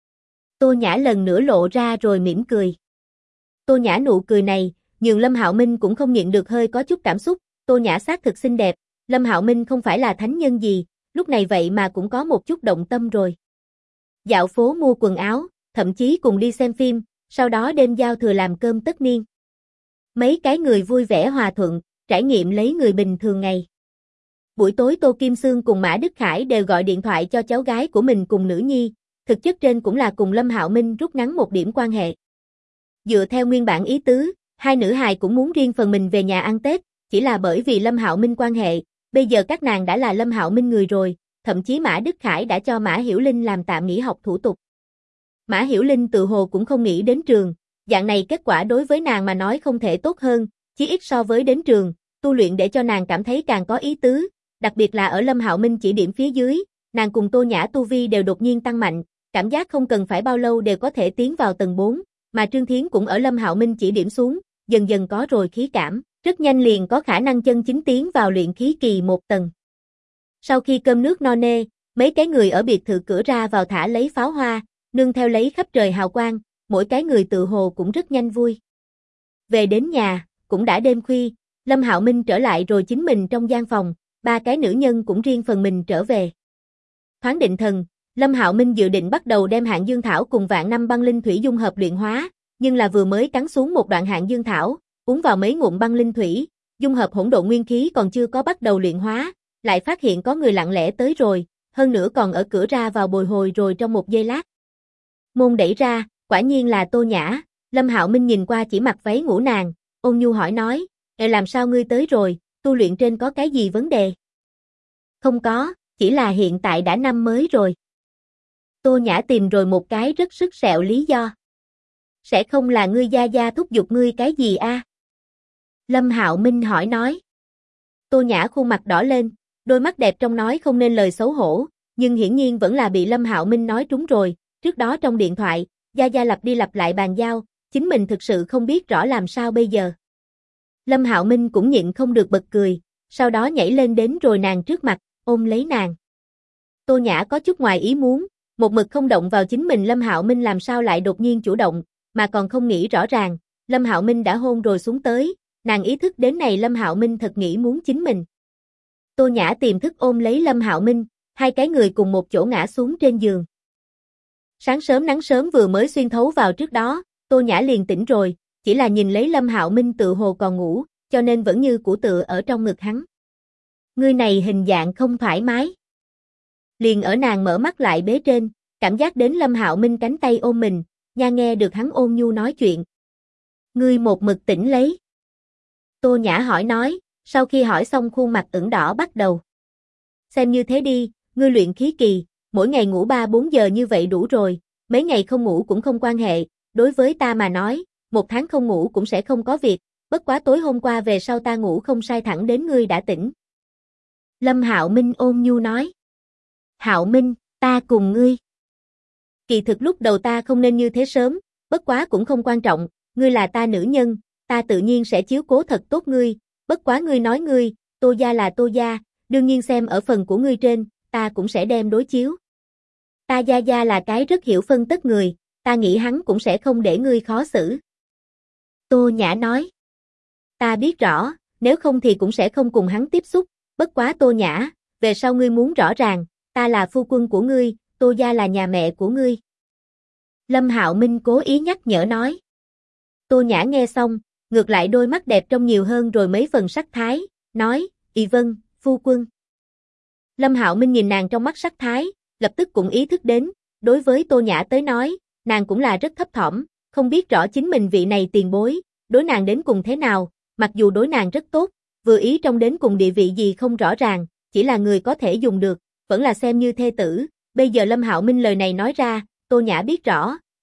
Tô Nhã lần nữa lộ ra rồi mỉm cười. Tô Nhã nụ cười này, nhường Lâm Hạo Minh cũng không nhịn được hơi có chút cảm xúc, Tô Nhã xác thực xinh đẹp, Lâm Hạo Minh không phải là thánh nhân gì, lúc này vậy mà cũng có một chút động tâm rồi. Dạo phố mua quần áo, thậm chí cùng đi xem phim, sau đó đêm giao thừa làm cơm tất niên. Mấy cái người vui vẻ hòa thuận, trải nghiệm lấy người bình thường ngày. Buổi tối Tô Kim Xương cùng Mã Đức Khải đều gọi điện thoại cho cháu gái của mình cùng nữ nhi, thực chất trên cũng là cùng Lâm Hạo Minh rút ngắn một điểm quan hệ. Dựa theo nguyên bản ý tứ, hai nữ hài cũng muốn riêng phần mình về nhà ăn Tết, chỉ là bởi vì Lâm Hạo Minh quan hệ, bây giờ các nàng đã là Lâm Hạo Minh người rồi, thậm chí Mã Đức Khải đã cho Mã Hiểu Linh làm tạm nghỉ học thủ tục. Mã Hiểu Linh tự hồ cũng không nghĩ đến trường, dạng này kết quả đối với nàng mà nói không thể tốt hơn, chí ít so với đến trường, tu luyện để cho nàng cảm thấy càng có ý tứ, đặc biệt là ở Lâm Hạo Minh chỉ điểm phía dưới, nàng cùng Tô Nhã tu vi đều đột nhiên tăng mạnh, cảm giác không cần phải bao lâu đều có thể tiến vào tầng 4, mà Trương Thiến cũng ở Lâm Hạo Minh chỉ điểm xuống, dần dần có rồi khí cảm, rất nhanh liền có khả năng chân chính tiến vào luyện khí kỳ 1 tầng. Sau khi cơm nước no nê, mấy cái người ở biệt thự cửa ra vào thả lấy pháo hoa, nương theo lấy khắp trời hào quang, mỗi cái người tự hồ cũng rất nhanh vui. Về đến nhà, cũng đã đêm khuya, Lâm Hạo Minh trở lại rồi chính mình trong gian phòng, ba cái nữ nhân cũng riêng phần mình trở về. Thoáng định thần, Lâm Hạo Minh dự định bắt đầu đem Hạng Dương Thảo cùng vạn năm băng linh thủy dung hợp luyện hóa, nhưng là vừa mới cắn xuống một đoạn Hạng Dương Thảo, uống vào mấy ngụm băng linh thủy, dung hợp hỗn độn nguyên khí còn chưa có bắt đầu luyện hóa, lại phát hiện có người lặng lẽ tới rồi, hơn nữa còn ở cửa ra vào bồi hồi rồi trong một giây lát. Môn đẩy ra, quả nhiên là Tô Nhã, Lâm Hạo Minh nhìn qua chỉ mặc váy ngủ nàng, ôn nhu hỏi nói, làm sao ngươi tới rồi, tu luyện trên có cái gì vấn đề? Không có, chỉ là hiện tại đã năm mới rồi. Tô Nhã tìm rồi một cái rất sức sẹo lý do. Sẽ không là ngươi gia gia thúc giục ngươi cái gì a? Lâm Hạo Minh hỏi nói. Tô Nhã khuôn mặt đỏ lên, đôi mắt đẹp trong nói không nên lời xấu hổ, nhưng hiển nhiên vẫn là bị Lâm Hạo Minh nói trúng rồi, trước đó trong điện thoại, gia gia lặp đi lặp lại bàn giao, chính mình thực sự không biết rõ làm sao bây giờ. Lâm Hạo Minh cũng nhịn không được bật cười, sau đó nhảy lên đến rồi nàng trước mặt, ôm lấy nàng. Tô Nhã có chút ngoài ý muốn, một mực không động vào chính mình Lâm Hạo Minh làm sao lại đột nhiên chủ động, mà còn không nghĩ rõ ràng, Lâm Hạo Minh đã hôn rồi xuống tới, nàng ý thức đến này Lâm Hạo Minh thật nghĩ muốn chính mình. Tô Nhã tiềm thức ôm lấy Lâm Hạo Minh, hai cái người cùng một chỗ ngã xuống trên giường. Sáng sớm nắng sớm vừa mới xuyên thấu vào trước đó, Tô Nhã liền tỉnh rồi, chỉ là nhìn lấy Lâm Hạo Minh tự hồ còn ngủ, cho nên vẫn như cũ tựa ở trong ngực hắn. Ngươi này hình dạng không thoải mái. Liền ở nàng mở mắt lại bế trên, cảm giác đến Lâm Hạo Minh cánh tay ôm mình, nha nghe được hắn ôn nhu nói chuyện. Ngươi một mực tỉnh lấy. Tô Nhã hỏi nói, sau khi hỏi xong khuôn mặt ửng đỏ bắt đầu. Xem như thế đi, ngươi luyện khí kỳ, mỗi ngày ngủ 3-4 giờ như vậy đủ rồi, mấy ngày không ngủ cũng không quan hệ, đối với ta mà nói, 1 tháng không ngủ cũng sẽ không có việc, bất quá tối hôm qua về sau ta ngủ không sai thẳng đến ngươi đã tỉnh. Lâm Hạo Minh ôn nhu nói. Hạo Minh, ta cùng ngươi. Kỳ thực lúc đầu ta không nên như thế sớm, bất quá cũng không quan trọng, ngươi là ta nữ nhân, ta tự nhiên sẽ chiếu cố thật tốt ngươi, bất quá ngươi nói ngươi, Tô gia là Tô gia, đương nhiên xem ở phần của ngươi trên, ta cũng sẽ đem đối chiếu. Ta gia gia là cái rất hiểu phân tích người, ta nghĩ hắn cũng sẽ không để ngươi khó xử. Tô Nhã nói. Ta biết rõ, nếu không thì cũng sẽ không cùng hắn tiếp xúc, bất quá Tô Nhã, về sau ngươi muốn rõ ràng, ta là phu quân của ngươi, Tô gia là nhà mẹ của ngươi. Lâm Hạo Minh cố ý nhắc nhở nói. Tô Nhã nghe xong, ngược lại đôi mắt đẹp trong nhiều hơn rồi mấy phần sắc thái, nói, vâng, phu quân. Lâm Hạo Minh nhìn nàng trong mắt sắc thái, lập tức cũng ý thức đến, đối với Tô Nhã tới nói, nàng cũng là rất thấp thỏm, không biết rõ chính mình vị này tiền bối, đối nàng đến cùng thế nào, mặc dù đối nàng rất tốt, vừa ý trong đến cùng địa vị gì không rõ ràng, chỉ là người có thể dùng được, vẫn là xem như thê tử, bây giờ Lâm Hạo Minh lời này nói ra, Tô Nhã biết rõ,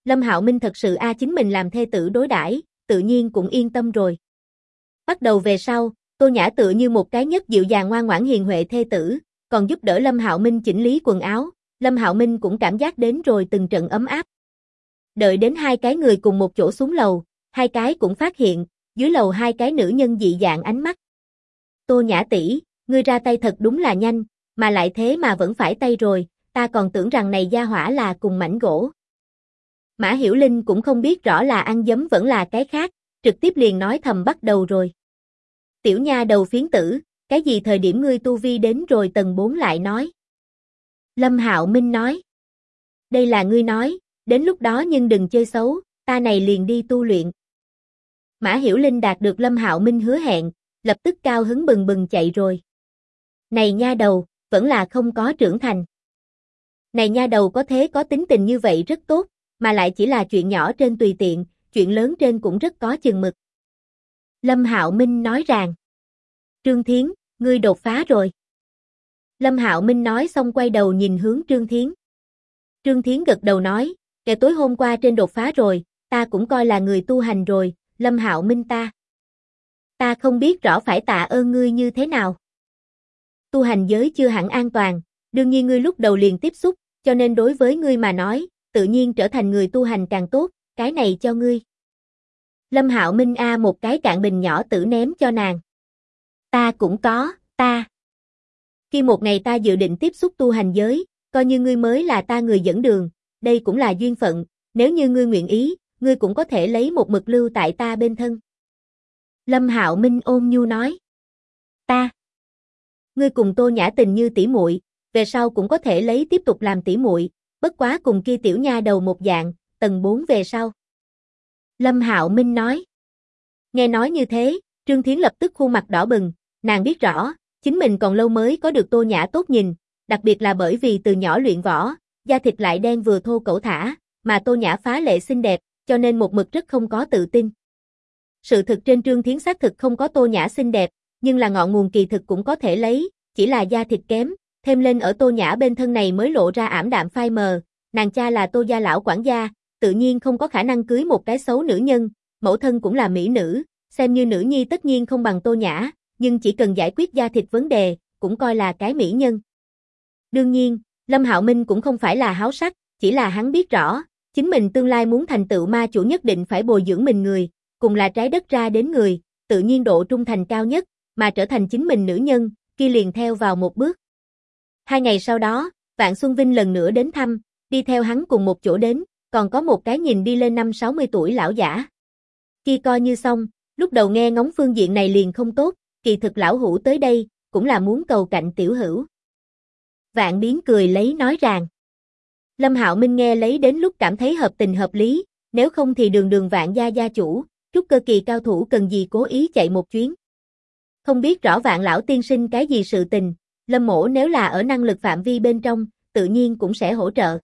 Lâm Hạo Minh thật sự chính mình làm thê tử đối đãi, tự nhiên cũng yên tâm rồi. Bắt đầu về sau, Tô Nhã tựa như một cái nhất dịu dàng ngoan ngoãn hiền huệ thê tử, còn giúp đỡ Lâm Hạo Minh chỉnh lý quần áo, Lâm Hạo Minh cũng cảm giác đến rồi từng trận ấm áp. Đợi đến hai cái người cùng một chỗ xuống lầu, hai cái cũng phát hiện, dưới lầu hai cái nữ nhân dị dạng ánh mắt. Tô Nhã tỷ, ngươi ra tay thật đúng là nhanh, mà lại thế mà vẫn phải tay rồi, ta còn tưởng rằng này gia hỏa là cùng mảnh gỗ. Mã Hiểu Linh cũng không biết rõ là ăn giấm vẫn là cái khác, trực tiếp liền nói thầm bắt đầu rồi. Tiểu nha đầu phiến tử, cái gì thời điểm ngươi tu vi đến rồi tầng 4 lại nói. Lâm Hạo Minh nói. Đây là ngươi nói, đến lúc đó nhưng đừng chơi xấu, ta này liền đi tu luyện. Mã Hiểu Linh đạt được Lâm Hạo Minh hứa hẹn, lập tức cao hứng bừng bừng chạy rồi. Này nha đầu, vẫn là không có trưởng thành. Này nha đầu có thế có tính tình như vậy rất tốt, mà lại chỉ là chuyện nhỏ trên tùy tiện, chuyện lớn trên cũng rất có chừng mực. Lâm Hạo Minh nói rằng. Trương Thiến, ngươi đột phá rồi. Lâm Hạo Minh nói xong quay đầu nhìn hướng Trương Thiến. Trương Thiến gật đầu nói, kể tối hôm qua trên đột phá rồi, ta cũng coi là người tu hành rồi, Lâm Hạo Minh ta không biết rõ phải tạ ơn ngươi như thế nào. Tu hành giới chưa hẳn an toàn, đương nhiên ngươi lúc đầu liền tiếp xúc, cho nên đối với ngươi mà nói, tự nhiên trở thành người tu hành càng tốt, cái này cho ngươi. Lâm Hạo Minh một cái cạn bình nhỏ tử ném cho nàng. Ta cũng có, Khi một ngày ta dự định tiếp xúc tu hành giới, coi như ngươi mới là ta người dẫn đường, đây cũng là duyên phận, nếu như ngươi nguyện ý, ngươi cũng có thể lấy một mực lưu tại ta bên thân. Lâm Hạo Minh ôn nhu nói. Ngươi cùng Tô Nhã tình như tỷ muội, về sau cũng có thể lấy tiếp tục làm tỷ muội, bất quá cùng kia tiểu nha đầu một dạng, tầng 4 về sau. Lâm Hạo Minh nói. Nghe nói như thế, Trương Thiến lập tức khuôn mặt đỏ bừng, nàng biết rõ, chính mình còn lâu mới có được Tô Nhã tốt nhìn, đặc biệt là bởi vì từ nhỏ luyện võ, da thịt lại đen vừa thô cẩu thả, mà Tô Nhã phá lệ xinh đẹp, cho nên một mực rất không có tự tin. Sự thực trên Trương Thiến xác thực không có Tô Nhã xinh đẹp, nhưng là ngọn nguồn kỳ thực cũng có thể lấy, chỉ là da thịt kém, thêm lên ở Tô Nhã bên thân này mới lộ ra ảm đạm phai mờ, nàng cha là Tô gia lão quản gia, tự nhiên không có khả năng cưới một cái xấu nữ nhân, mẫu thân cũng là mỹ nữ, xem như nữ nhi tất nhiên không bằng Tô Nhã, nhưng chỉ cần giải quyết da thịt vấn đề, cũng coi là cái mỹ nhân. Đương nhiên, Lâm Hạo Minh cũng không phải là háo sắc, chỉ là hắn biết rõ, chính mình tương lai muốn thành tựu ma chủ nhất định phải bồi dưỡng mình người, cùng là trái đất ra đến người, tự nhiên độ trung thành cao nhất, mà trở thành chính mình nữ nhân, kia liền theo vào một bước. 2 ngày sau đó, Vạn Xuân Vinh lần nữa đến thăm, đi theo hắn cùng một chỗ đến, còn có một cái nhìn đi lên 50-60 tuổi lão giả. Kia coi như xong, lúc đầu nghe ngóng phương diện này liền không tốt, kỳ thực lão hữu tới đây, cũng là muốn cầu cạnh tiểu hữu. Vạn Biến cười lấy nói rằng. Lâm Hạo Minh nghe lấy đến lúc cảm thấy hợp tình hợp lý, nếu không thì đường đường Vạn gia gia chủ, trúc cơ kỳ cao thủ cần gì cố ý chạy một chuyến. Không biết rõ Vạn lão tiên sinh cái gì sự tình, Lâm mỗ nếu là ở năng lực phạm vi bên trong, tự nhiên cũng sẽ hỗ trợ.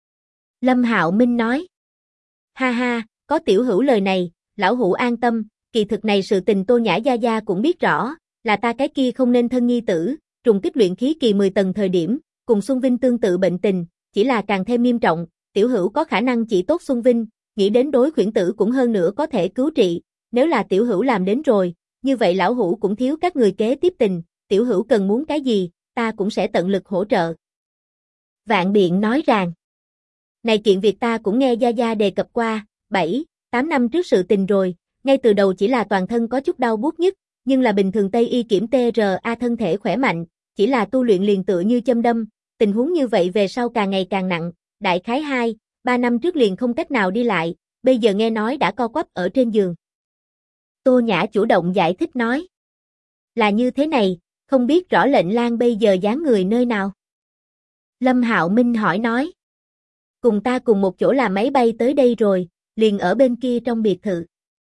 Lâm Hạo Minh nói. Ha ha, có tiểu hữu lời này, lão hữu an tâm, kỳ thực này sự tình Tô Nhã gia gia cũng biết rõ, là ta cái kia không nên thân nhi tử, trùng kích luyện khí kỳ 10 tầng thời điểm, cùng Xuân Vinh tương tự bệnh tình, chỉ là càng thêm nghiêm trọng, tiểu hữu có khả năng chỉ tốt Xuân Vinh, nghĩ đến đối khuyển tử cũng hơn nữa có thể cứu trị, nếu là tiểu hữu làm đến rồi, như vậy lão hữu cũng thiếu các người kế tiếp tình, tiểu hữu cần muốn cái gì, ta cũng sẽ tận lực hỗ trợ. Vạn Biện nói rằng, này kiện việc ta cũng nghe gia gia đề cập qua, 7-8 năm trước sự tình rồi, ngay từ đầu chỉ là toàn thân có chút đau buốt nhất, nhưng là bình thường Tây y kiểm TRA thân thể khỏe mạnh, chỉ là tu luyện liền tựa như châm đâm, tình huống như vậy về sau càng ngày càng nặng, đại khái 2-3 năm trước liền không cách nào đi lại, bây giờ nghe nói đã co quắp ở trên giường. Tô Nhã chủ động giải thích nói. Là như thế này, không biết rõ lệnh lang bây giờ dáng người nơi nào. Lâm Hạo Minh hỏi nói. Cùng ta cùng một chỗ là máy bay tới đây rồi, liền ở bên kia trong biệt thự.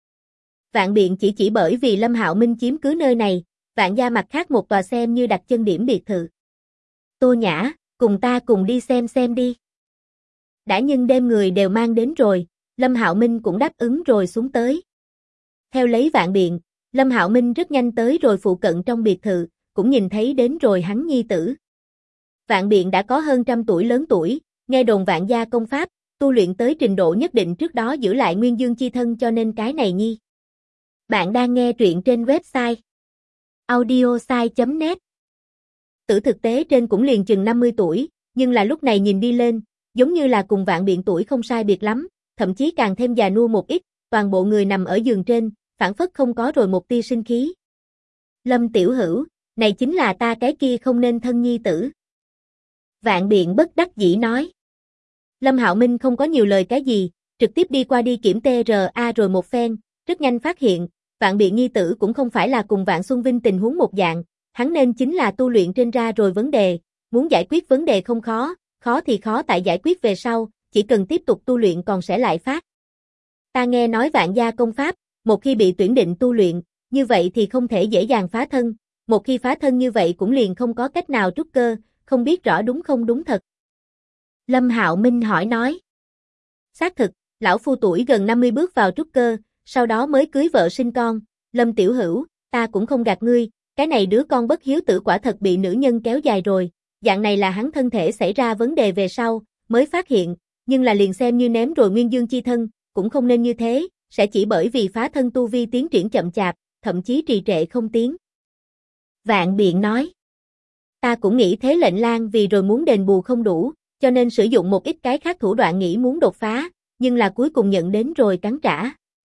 Vạn Biện chỉ bởi vì Lâm Hạo Minh chiếm cứ nơi này, Vạn gia mặt khác một tòa xem như đặt chân điểm biệt thự. Tô Nhã, cùng ta cùng đi xem đi. Đã nhưng đêm người đều mang đến rồi, Lâm Hạo Minh cũng đáp ứng rồi xuống tới. Theo lấy Vạn Biện, Lâm Hạo Minh rất nhanh tới rồi phụ cận trong biệt thự, cũng nhìn thấy đến rồi hắn nhi tử. Vạn Biện đã có hơn 100 tuổi lớn tuổi, nghe đồn Vạn gia công pháp, tu luyện tới trình độ nhất định trước đó giữ lại nguyên dương chi thân cho nên cái này nhi. Bạn đang nghe truyện trên website audiosai.net. Tử thực tế trên cũng liền chừng 50 tuổi, nhưng là lúc này nhìn đi lên, giống như là cùng Vạn Biện tuổi không sai biệt lắm, thậm chí càng thêm già nua một ít, toàn bộ người nằm ở giường trên, phản phất không có rồi một tia sinh khí. Lâm Tiểu Hữu, này chính là ta cái kia không nên thân nhi tử. Vạn Biện bất đắc dĩ nói. Lâm Hạo Minh không có nhiều lời cái gì, trực tiếp đi qua đi kiểm TRA rồi một phen, rất nhanh phát hiện, Vạn Biện nhi tử cũng không phải là cùng Vạn Xuân Vinh tình huống một dạng, hắn nên chính là tu luyện trên ra rồi vấn đề, muốn giải quyết vấn đề không khó, khó thì khó tại giải quyết về sau, chỉ cần tiếp tục tu luyện còn sẽ lại phát. Ta nghe nói Vạn gia công pháp, một khi bị tuyển định tu luyện, như vậy thì không thể dễ dàng phá thân, một khi phá thân như vậy cũng liền không có cách nào trúc cơ, không biết rõ đúng không đúng thật. Lâm Hạo Minh hỏi nói. Xác thực, lão phu tuổi gần 50 bước vào trúc cơ, sau đó mới cưới vợ sinh con, Lâm Tiểu Hữu, ta cũng không gạt ngươi, cái này đứa con bất hiếu tử quả thật bị nữ nhân kéo dài rồi, dạng này là hắn thân thể xảy ra vấn đề về sau, mới phát hiện, nhưng là liền xem như ném rồi nguyên dương chi thân, cũng không nên như thế, sẽ chỉ bởi vì phá thân tu vi tiến triển chậm chạp, thậm chí trì trệ không tiến. Vạn Biện nói, ta cũng nghĩ thế lệnh lang vì rồi muốn đền bù không đủ, cho nên sử dụng một ít cái khác thủ đoạn nghĩ muốn đột phá, nhưng là cuối cùng nhận đến rồi cắn trả.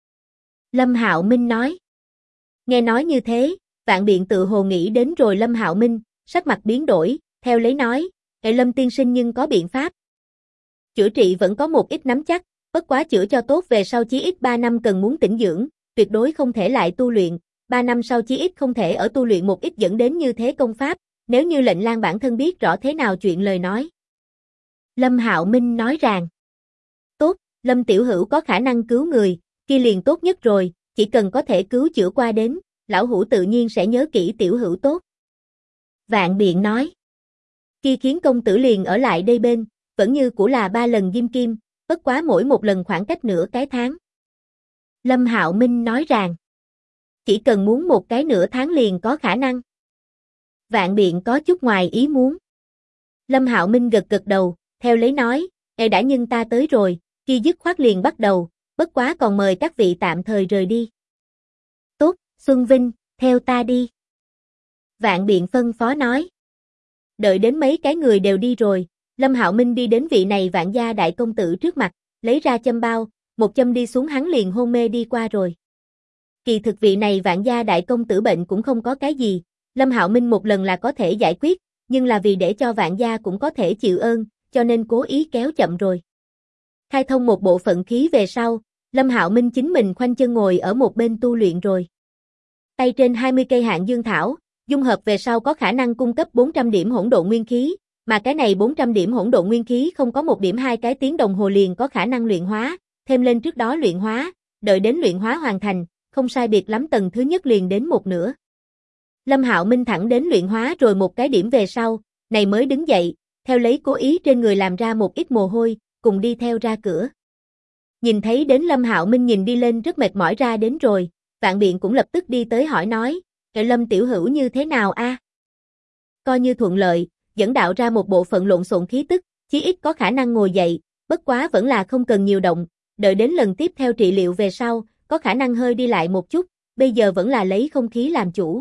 Lâm Hạo Minh nói, nghe nói như thế, Vạn Biện tự hồ nghĩ đến rồi Lâm Hạo Minh, sắc mặt biến đổi, theo lấy nói, Lâm tiên sinh nhưng có biện pháp. Chữa trị vẫn có một ít nắm chắc, bất quá chữa cho tốt về sau chí ít 3 năm cần muốn tĩnh dưỡng, tuyệt đối không thể lại tu luyện, 3 năm sau chí ít không thể ở tu luyện một ít dẫn đến như thế công pháp, nếu như lệnh lang bản thân biết rõ thế nào chuyện lời nói. Lâm Hạo Minh nói rằng, tốt, Lâm Tiểu Hữu có khả năng cứu người, kia liền tốt nhất rồi, chỉ cần có thể cứu chữa qua đến, lão hữu tự nhiên sẽ nhớ kỹ Tiểu Hữu tốt. Vạn Biện nói, kia khiến công tử liền ở lại đây bên, vẫn như của là 3 lần diêm kim, bất quá mỗi một lần khoảng cách nửa cái tháng. Lâm Hạo Minh nói rằng, chỉ cần muốn một cái nửa tháng liền có khả năng. Vạn Biện có chút ngoài ý muốn. Lâm Hạo Minh gật gật đầu, theo lấy nói, đã nhưng ta tới rồi, kia dứt khoát liền bắt đầu, bất quá còn mời các vị tạm thời rời đi. Tốt, Xuân Vinh, theo ta đi. Vạn Biện phân phó nói. Đợi đến mấy cái người đều đi rồi, Lâm Hạo Minh đi đến vị này Vạn gia đại công tử trước mặt, lấy ra châm bao, một châm đi xuống hắn liền hôn mê đi qua rồi. Kỳ thực vị này Vạn gia đại công tử bệnh cũng không có cái gì, Lâm Hạo Minh một lần là có thể giải quyết, nhưng là vì để cho Vạn gia cũng có thể chịu ơn, cho nên cố ý kéo chậm rồi. Khai thông một bộ phận khí về sau, Lâm Hạo Minh chính mình khoanh chân ngồi ở một bên tu luyện rồi. Tay trên 20 cây hạng dương thảo, dung hợp về sau có khả năng cung cấp 400 điểm hỗn độn nguyên khí, mà cái này 400 điểm hỗn độn nguyên khí không có một điểm 2 cái tiếng đồng hồ liền có khả năng luyện hóa, thêm lên trước đó luyện hóa, đợi đến luyện hóa hoàn thành, không sai biệt lắm tầng thứ nhất liền đến một nửa. Lâm Hạo Minh thẳng đến luyện hóa rồi một cái điểm về sau, này mới đứng dậy, theo lấy cố ý trên người làm ra một ít mồ hôi, cùng đi theo ra cửa. Nhìn thấy đến Lâm Hạo Minh nhìn đi lên rất mệt mỏi ra đến rồi, Vạn Biện cũng lập tức đi tới hỏi nói, Lâm Tiểu Hữu như thế nào a? Coi như thuận lợi, dẫn đạo ra một bộ phận lộn xộn khí tức, chí ít có khả năng ngồi dậy, bất quá vẫn là không cần nhiều động, đợi đến lần tiếp theo trị liệu về sau, có khả năng hơi đi lại một chút, bây giờ vẫn là lấy không khí làm chủ.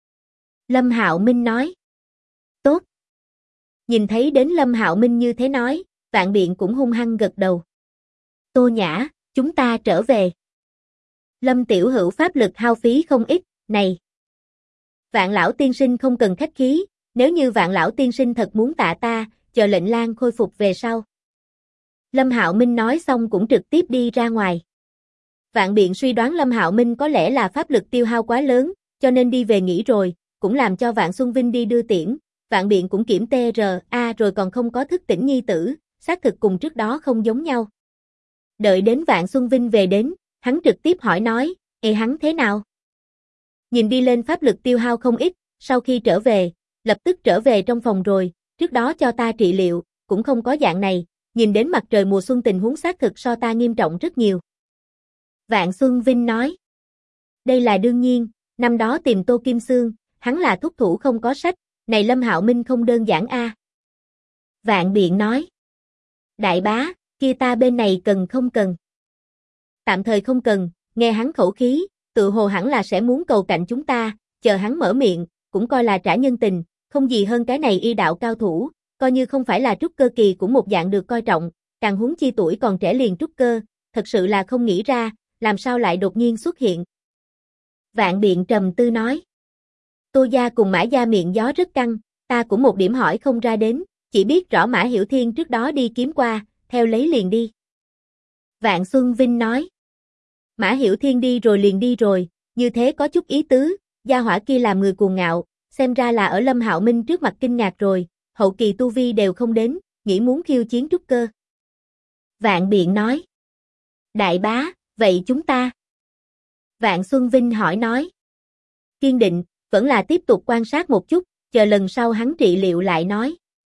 Lâm Hạo Minh nói. Tốt. Nhìn thấy đến Lâm Hạo Minh như thế nói, Vạn Biện cũng hung hăng gật đầu. Tô Nhã, chúng ta trở về. Lâm Tiểu Hữu pháp lực hao phí không ít, này. Vạn lão tiên sinh không cần khách khí, nếu như Vạn lão tiên sinh thật muốn tạ ta, chờ lệnh lang khôi phục về sau. Lâm Hạo Minh nói xong cũng trực tiếp đi ra ngoài. Vạn Biện suy đoán Lâm Hạo Minh có lẽ là pháp lực tiêu hao quá lớn, cho nên đi về nghỉ rồi, cũng làm cho Vạn Xuân Vinh đi đưa tiễn. Vạn Biện cũng kiểm TRA rồi còn không có thức tỉnh nhi tử, xác thực cùng trước đó không giống nhau. Đợi đến Vạn Xuân Vinh về đến, hắn trực tiếp hỏi nói, hắn thế nào? Nhìn đi lên pháp lực tiêu hao không ít, sau khi trở về, lập tức trở về trong phòng rồi, trước đó cho ta trị liệu, cũng không có dạng này, nhìn đến mặt trời mùa xuân tình huống xác thực so ta nghiêm trọng rất nhiều. Vạn Xuân Vinh nói, đây là đương nhiên, năm đó tìm Tô Kim Xương, hắn là thúc thủ không có sách, này Lâm Hạo Minh không đơn giản a. Vạn Biện nói, đại bá, Kia ta bên này cần không cần? Tạm thời không cần, nghe hắn khẩu khí, tự hồ hẳn là sẽ muốn cầu cạnh chúng ta, chờ hắn mở miệng, cũng coi là trả nhân tình, không gì hơn cái này y đạo cao thủ, coi như không phải là trúc cơ kỳ cũng một dạng được coi trọng, càng huống chi tuổi còn trẻ liền trúc cơ, thật sự là không nghĩ ra, làm sao lại đột nhiên xuất hiện. Vạn Biện trầm tư nói. Tô gia cùng Mã gia miệng gió rất căng, ta cũng một điểm hỏi không ra đến, chỉ biết rõ Mã Hiểu Thiên trước đó đi kiếm qua, theo lấy liền đi. Vạn Xuân Vinh nói. Mã Hiểu Thiên đi rồi liền đi rồi, như thế có chút ý tứ, gia hỏa kia làm người cuồng ngạo, xem ra là ở Lâm Hạo Minh trước mặt kinh ngạc rồi, hậu kỳ tu vi đều không đến, nghĩ muốn khiêu chiến trúc cơ. Vạn Biện nói. Đại bá, vậy chúng ta? Vạn Xuân Vinh hỏi nói. Kiên định, vẫn là tiếp tục quan sát một chút, chờ lần sau hắn trị liệu lại nói.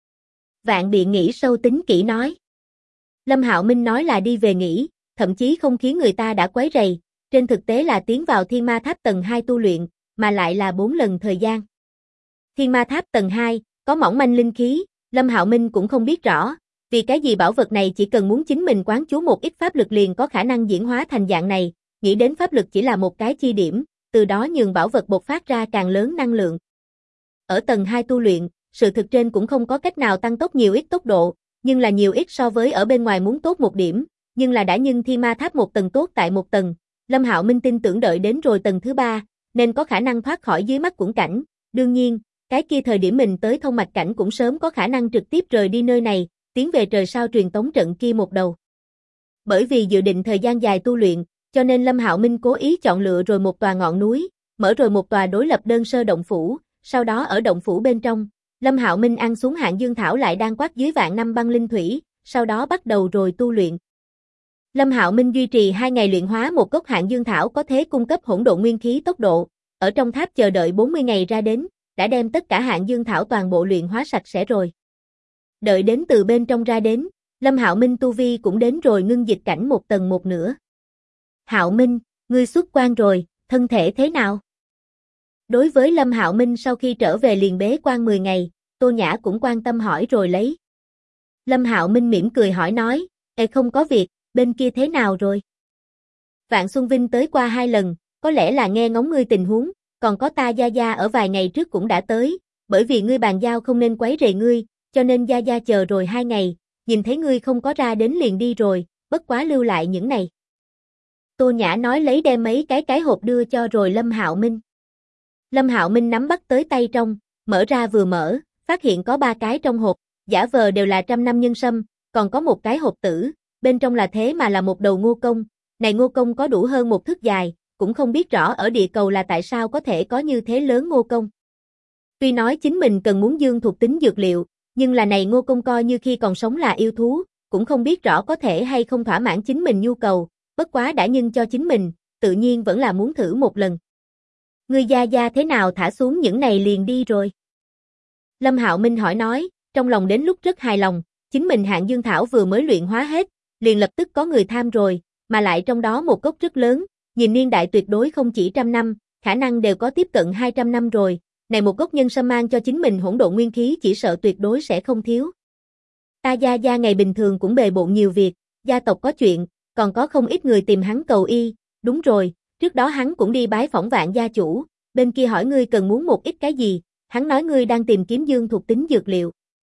Vạn Biện nghĩ sâu tính kỹ nói. Lâm Hạo Minh nói là đi về nghỉ, thậm chí không khiến người ta đã quấy rầy, trên thực tế là tiến vào Thiên Ma Tháp tầng 2 tu luyện, mà lại là 4 lần thời gian. Thiên Ma Tháp tầng 2, có mỏng manh linh khí, Lâm Hạo Minh cũng không biết rõ, vì cái gì bảo vật này chỉ cần muốn chính mình quán chú một ít pháp lực liền có khả năng diễn hóa thành dạng này, nghĩ đến pháp lực chỉ là một cái chi điểm, từ đó nhường bảo vật bộc phát ra càng lớn năng lượng. Ở tầng 2 tu luyện, sự thực trên cũng không có cách nào tăng tốc nhiều ít tốc độ, nhưng là nhiều ít so với ở bên ngoài muốn tốt một điểm, nhưng là đã nhưng Thiên Ma Tháp một tầng tốt tại một tầng, Lâm Hạo Minh tin tưởng đợi đến rồi tầng thứ 3, nên có khả năng thoát khỏi dưới mắt quẫn cảnh, đương nhiên, cái kia thời điểm mình tới thông mạch cảnh cũng sớm có khả năng trực tiếp rời đi nơi này, tiến về trời sao truyền tống trận kia một đầu. Bởi vì dự định thời gian dài tu luyện, cho nên Lâm Hạo Minh cố ý chọn lựa rồi một tòa ngọn núi, mở rồi một tòa đối lập đơn sơ động phủ, sau đó ở động phủ bên trong, Lâm Hạo Minh ăn xuống hạng dương thảo lại đang quát dưới vạn năm băng linh thủy, sau đó bắt đầu rồi tu luyện. Lâm Hạo Minh duy trì 2 ngày luyện hóa một gốc hạng dương thảo có thể cung cấp hỗn độn nguyên khí tốc độ, ở trong tháp chờ đợi 40 ngày ra đến, đã đem tất cả hạng dương thảo toàn bộ luyện hóa sạch sẽ rồi. Đợi đến từ bên trong ra đến, Lâm Hạo Minh tu vi cũng đến rồi ngưng dịch cảnh một tầng một nửa. Hạo Minh, ngươi xuất quan rồi, thân thể thế nào? Đối với Lâm Hạo Minh sau khi trở về liền bế quan 10 ngày, Tô Nhã cũng quan tâm hỏi rồi lấy. Lâm Hạo Minh mỉm cười hỏi nói, không có việc, bên kia thế nào rồi? Vạn Xuân Vinh tới qua 2 lần, có lẽ là nghe ngóng ngươi tình huống, còn có ta Gia Gia ở vài ngày trước cũng đã tới, bởi vì ngươi bàn giao không nên quấy rầy ngươi, cho nên Gia Gia chờ rồi 2 ngày, nhìn thấy ngươi không có ra đến liền đi rồi, bất quá lưu lại những này. Tô Nhã nói lấy đem mấy cái hộp đưa cho rồi Lâm Hạo Minh. Lâm Hạo Minh nắm bắt tới tay trong, mở ra vừa mở, phát hiện có 3 cái trong hộp, giả vờ đều là 100 năm nhân sâm, còn có một cái hộp tử, bên trong là thế mà là một đầu ngô công, này ngô công có đủ hơn 1 thước dài, cũng không biết rõ ở địa cầu là tại sao có thể có như thế lớn ngô công. Tuy nói chính mình cần muốn dương thuộc tính dược liệu, nhưng là này ngô công coi như khi còn sống là yêu thú, cũng không biết rõ có thể hay không thỏa mãn chính mình nhu cầu, bất quá đã nhưng cho chính mình, tự nhiên vẫn là muốn thử một lần. Ngươi Gia Gia thế nào thả xuống những này liền đi rồi? Lâm Hạo Minh hỏi nói, trong lòng đến lúc rất hài lòng, chính mình hạng dương thảo vừa mới luyện hóa hết, liền lập tức có người tham rồi, mà lại trong đó một gốc rất lớn, nhìn niên đại tuyệt đối không chỉ 100 năm, khả năng đều có tiếp cận 200 năm rồi, này một gốc nhân sâm mang cho chính mình hỗn độn nguyên khí chỉ sợ tuyệt đối sẽ không thiếu. Ta Gia Gia ngày bình thường cũng bề bộn nhiều việc, gia tộc có chuyện, còn có không ít người tìm hắn cầu y, đúng rồi, trước đó hắn cũng đi bái phỏng Vạn gia chủ, bên kia hỏi ngươi cần muốn một ít cái gì, hắn nói ngươi đang tìm kiếm dương thuộc tính dược liệu.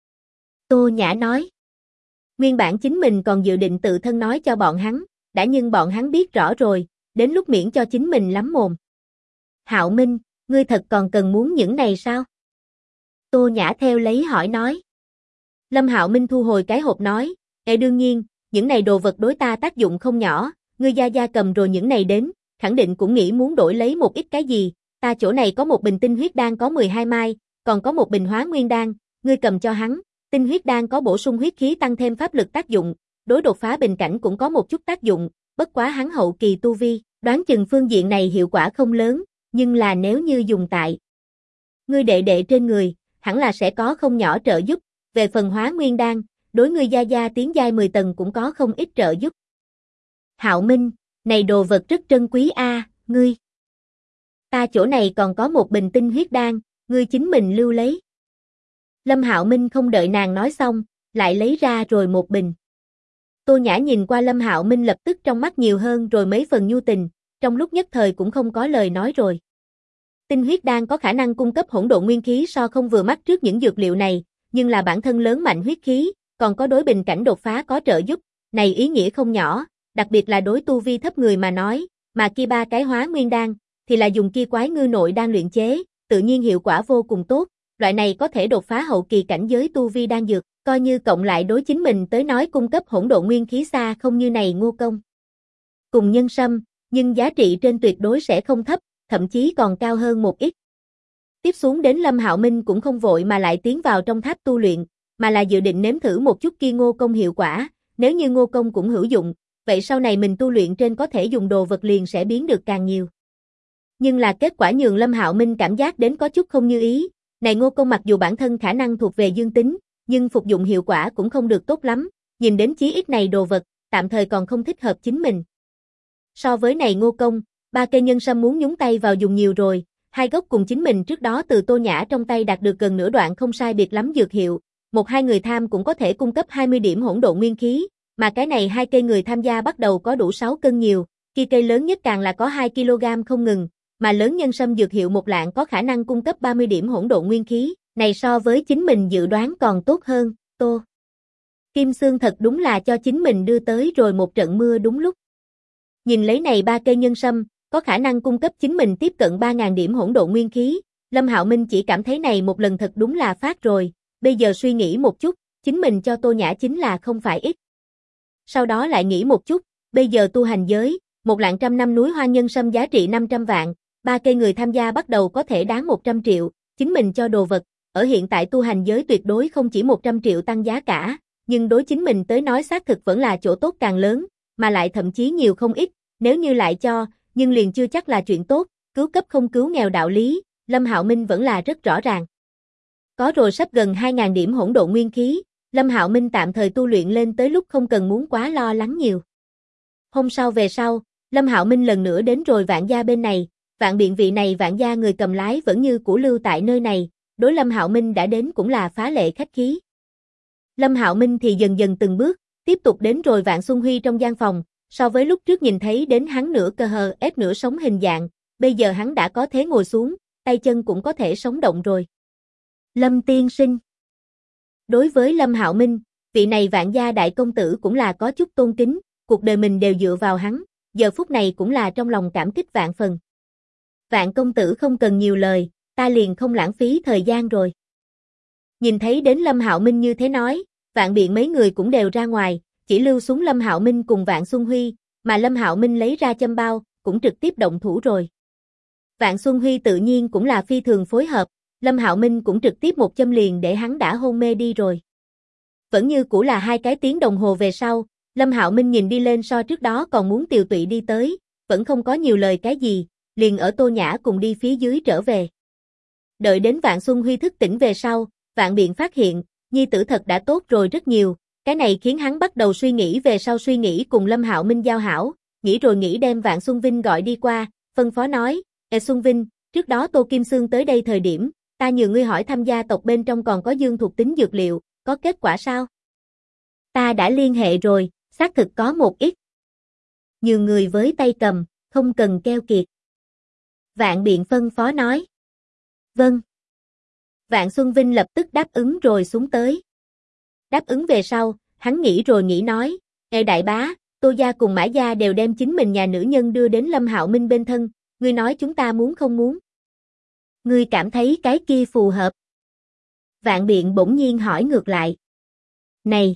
Tô Nhã nói, nguyên bản chính mình còn dự định tự thân nói cho bọn hắn, đã nhưng bọn hắn biết rõ rồi, đến lúc miễn cho chính mình lắm mồm. Hạo Minh, ngươi thật còn cần muốn những này sao? Tô Nhã theo lấy hỏi nói. Lâm Hạo Minh thu hồi cái hộp nói, đương nhiên, những này đồ vật đối ta tác dụng không nhỏ, ngươi Gia Gia cầm rồi những này đến, khẳng định cũng nghĩ muốn đổi lấy một ít cái gì, ta chỗ này có một bình tinh huyết đan có 12 mai, còn có một bình hóa nguyên đan, ngươi cầm cho hắn, tinh huyết đan có bổ sung huyết khí tăng thêm pháp lực tác dụng, đối đột phá bình cảnh cũng có một chút tác dụng, bất quá hắn hậu kỳ tu vi, đoán chừng phương diện này hiệu quả không lớn, nhưng là nếu như dùng tại ngươi đệ đệ trên người, hẳn là sẽ có không nhỏ trợ giúp, về phần hóa nguyên đan, đối ngươi Gia Gia tiến giai 10 tầng cũng có không ít trợ giúp. Hạo Minh, này đồ vật rất trân quý a, ngươi. Ta chỗ này còn có một bình tinh huyết đan, ngươi chính mình lưu lấy. Lâm Hạo Minh không đợi nàng nói xong, lại lấy ra rồi một bình. Tô Nhã nhìn qua Lâm Hạo Minh lập tức trong mắt nhiều hơn rồi mấy phần nhu tình, trong lúc nhất thời cũng không có lời nói rồi. Tinh huyết đan có khả năng cung cấp hỗn độn nguyên khí so không vừa mắt trước những dược liệu này, nhưng là bản thân lớn mạnh huyết khí, còn có đối bình cảnh đột phá có trợ giúp, này ý nghĩa không nhỏ, đặc biệt là đối tu vi thấp người mà nói, mà kia ba cái hóa nguyên đan thì là dùng kia quái ngư nội đan luyện chế, tự nhiên hiệu quả vô cùng tốt, loại này có thể đột phá hậu kỳ cảnh giới tu vi đan dược, coi như cộng lại đối chính mình tới nói cung cấp hỗn độn nguyên khí xa không như này Ngô Công. Cùng nhân sâm, nhưng giá trị trên tuyệt đối sẽ không thấp, thậm chí còn cao hơn một ít. Tiếp xuống đến Lâm Hạo Minh cũng không vội mà lại tiến vào trong tháp tu luyện, mà là dự định nếm thử một chút kia Ngô Công hiệu quả, nếu như Ngô Công cũng hữu dụng, vậy sau này mình tu luyện trên có thể dùng đồ vật liền sẽ biến được càng nhiều. Nhưng là kết quả nhường Lâm Hạo Minh cảm giác đến có chút không như ý, này Ngô Công mặc dù bản thân khả năng thuộc về dương tính, nhưng phục dụng hiệu quả cũng không được tốt lắm, nhìn đến chí ít này đồ vật, tạm thời còn không thích hợp chính mình. So với này Ngô Công, ba cây nhân sâm muốn nhúng tay vào dùng nhiều rồi, hai gốc cùng chính mình trước đó từ Tô Nhã trong tay đạt được gần nửa đoạn không sai biệt lắm dược hiệu, một hai người tham cũng có thể cung cấp 20 điểm hỗn độn nguyên khí, mà cái này hai cây người tham gia bắt đầu có đủ 6 cân nhiều, kia cây lớn nhất càng là có 2 kg không ngừng, mà lớn nhân sâm dược hiệu một lạng có khả năng cung cấp 30 điểm hỗn độn nguyên khí, này so với chính mình dự đoán còn tốt hơn, Tô Kim Xương thật đúng là cho chính mình đưa tới rồi một trận mưa đúng lúc. Nhìn lấy này ba cây nhân sâm, có khả năng cung cấp chính mình tiếp cận 3.000 điểm hỗn độn nguyên khí, Lâm Hạo Minh chỉ cảm thấy này một lần thật đúng là phát rồi, bây giờ suy nghĩ một chút, chính mình cho Tô Nhã chính là không phải ít. Sau đó lại nghĩ một chút, bây giờ tu hành giới, 100 năm núi hoa nhân sâm giá trị 500 vạn, ba cây người tham gia bắt đầu có thể đáng 100 triệu, chính mình cho đồ vật, ở hiện tại tu hành giới tuyệt đối không chỉ 100 triệu tăng giá cả, nhưng đối chính mình tới nói xác thực vẫn là chỗ tốt càng lớn, mà lại thậm chí nhiều không ít, nếu như lại cho, nhưng liền chưa chắc là chuyện tốt, cứu cấp không cứu nghèo đạo lý, Lâm Hạo Minh vẫn là rất rõ ràng. Có rồi sắp gần 2.000 điểm hỗn độn nguyên khí, Lâm Hạo Minh tạm thời tu luyện lên tới lúc không cần muốn quá lo lắng nhiều. Hôm sau về sau, Lâm Hạo Minh lần nữa đến rồi Vạn gia bên này, Vạn Biện vị này Vạn gia người cầm lái vẫn như cũ lưu tại nơi này, đối Lâm Hạo Minh đã đến cũng là phá lệ khách khí. Lâm Hạo Minh thì dần dần từng bước, tiếp tục đến rồi Vạn Xuân Huy trong gian phòng, so với lúc trước nhìn thấy đến hắn nửa cơ hờ ép nửa sống hình dạng, bây giờ hắn đã có thế ngồi xuống, tay chân cũng có thể sống động rồi. Lâm tiên sinh. Đối với Lâm Hạo Minh, vị này Vạn gia đại công tử cũng là có chút tôn kính, cuộc đời mình đều dựa vào hắn, giờ phút này cũng là trong lòng cảm kích vạn phần. Vạn công tử không cần nhiều lời, ta liền không lãng phí thời gian rồi. Nhìn thấy đến Lâm Hạo Minh như thế nói, Vạn Biện mấy người cũng đều ra ngoài, chỉ lưu xuống Lâm Hạo Minh cùng Vạn Xuân Huy, mà Lâm Hạo Minh lấy ra châm bao, cũng trực tiếp động thủ rồi. Vạn Xuân Huy tự nhiên cũng là phi thường phối hợp, Lâm Hạo Minh cũng trực tiếp một châm liền để hắn đã hôn mê đi rồi. Vẫn như cũ là 2 cái tiếng đồng hồ về sau, Lâm Hạo Minh nhìn đi lên so trước đó còn muốn tiều tụy đi tới, vẫn không có nhiều lời cái gì, liền ở Tô Nhã cùng đi phía dưới trở về. Đợi đến Vạn Xuân Huy thức tỉnh về sau, Vạn Biện phát hiện, nhi tử thật đã tốt rồi rất nhiều, cái này khiến hắn bắt đầu suy nghĩ về sau suy nghĩ cùng Lâm Hạo Minh giao hảo, nghĩ rồi nghĩ đem Vạn Xuân Vinh gọi đi qua, phân phó nói, Xuân Vinh, trước đó Tô Kim Xương tới đây thời điểm, ta nhờ ngươi hỏi thăm gia tộc bên trong còn có dương thuộc tính dược liệu, có kết quả sao? Ta đã liên hệ rồi, xác thực có một ít. Nhiều người với tay cầm, không cần keo kiệt. Vạn Biện phân phó nói. Vâng. Vạn Xuân Vinh lập tức đáp ứng rồi xuống tới. Đáp ứng về sau, hắn nghĩ rồi nghĩ nói, đại bá, Tô gia cùng Mã gia đều đem chính mình nhà nữ nhân đưa đến Lâm Hạo Minh bên thân, ngươi nói chúng ta muốn không muốn? Ngươi cảm thấy cái kia phù hợp? Vạn Biện bỗng nhiên hỏi ngược lại. Này!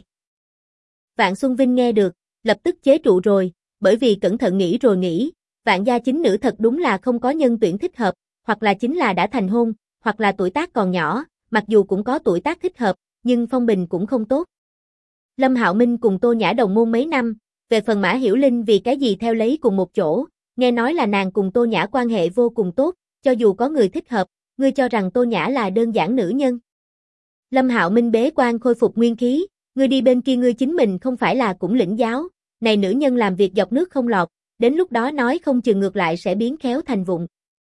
Vạn Xuân Vinh nghe được, lập tức chế trụ rồi, bởi vì cẩn thận nghĩ rồi nghĩ, Vạn gia chính nữ thật đúng là không có nhân tuyển thích hợp, hoặc là chính là đã thành hôn, hoặc là tuổi tác còn nhỏ, mặc dù cũng có tuổi tác thích hợp, nhưng phong bình cũng không tốt. Lâm Hạo Minh cùng Tô Nhã đồng môn mấy năm, về phần Mã Hiểu Linh vì cái gì theo lấy cùng một chỗ, nghe nói là nàng cùng Tô Nhã quan hệ vô cùng tốt, cho dù có người thích hợp, ngươi cho rằng Tô Nhã là đơn giản nữ nhân. Lâm Hạo Minh bế quan khôi phục nguyên khí, ngươi đi bên kia ngươi chính mình không phải là cũng lĩnh giáo, này nữ nhân làm việc dọc nước không lọt, đến lúc đó nói không chừng ngược lại sẽ biến khéo thành vụng.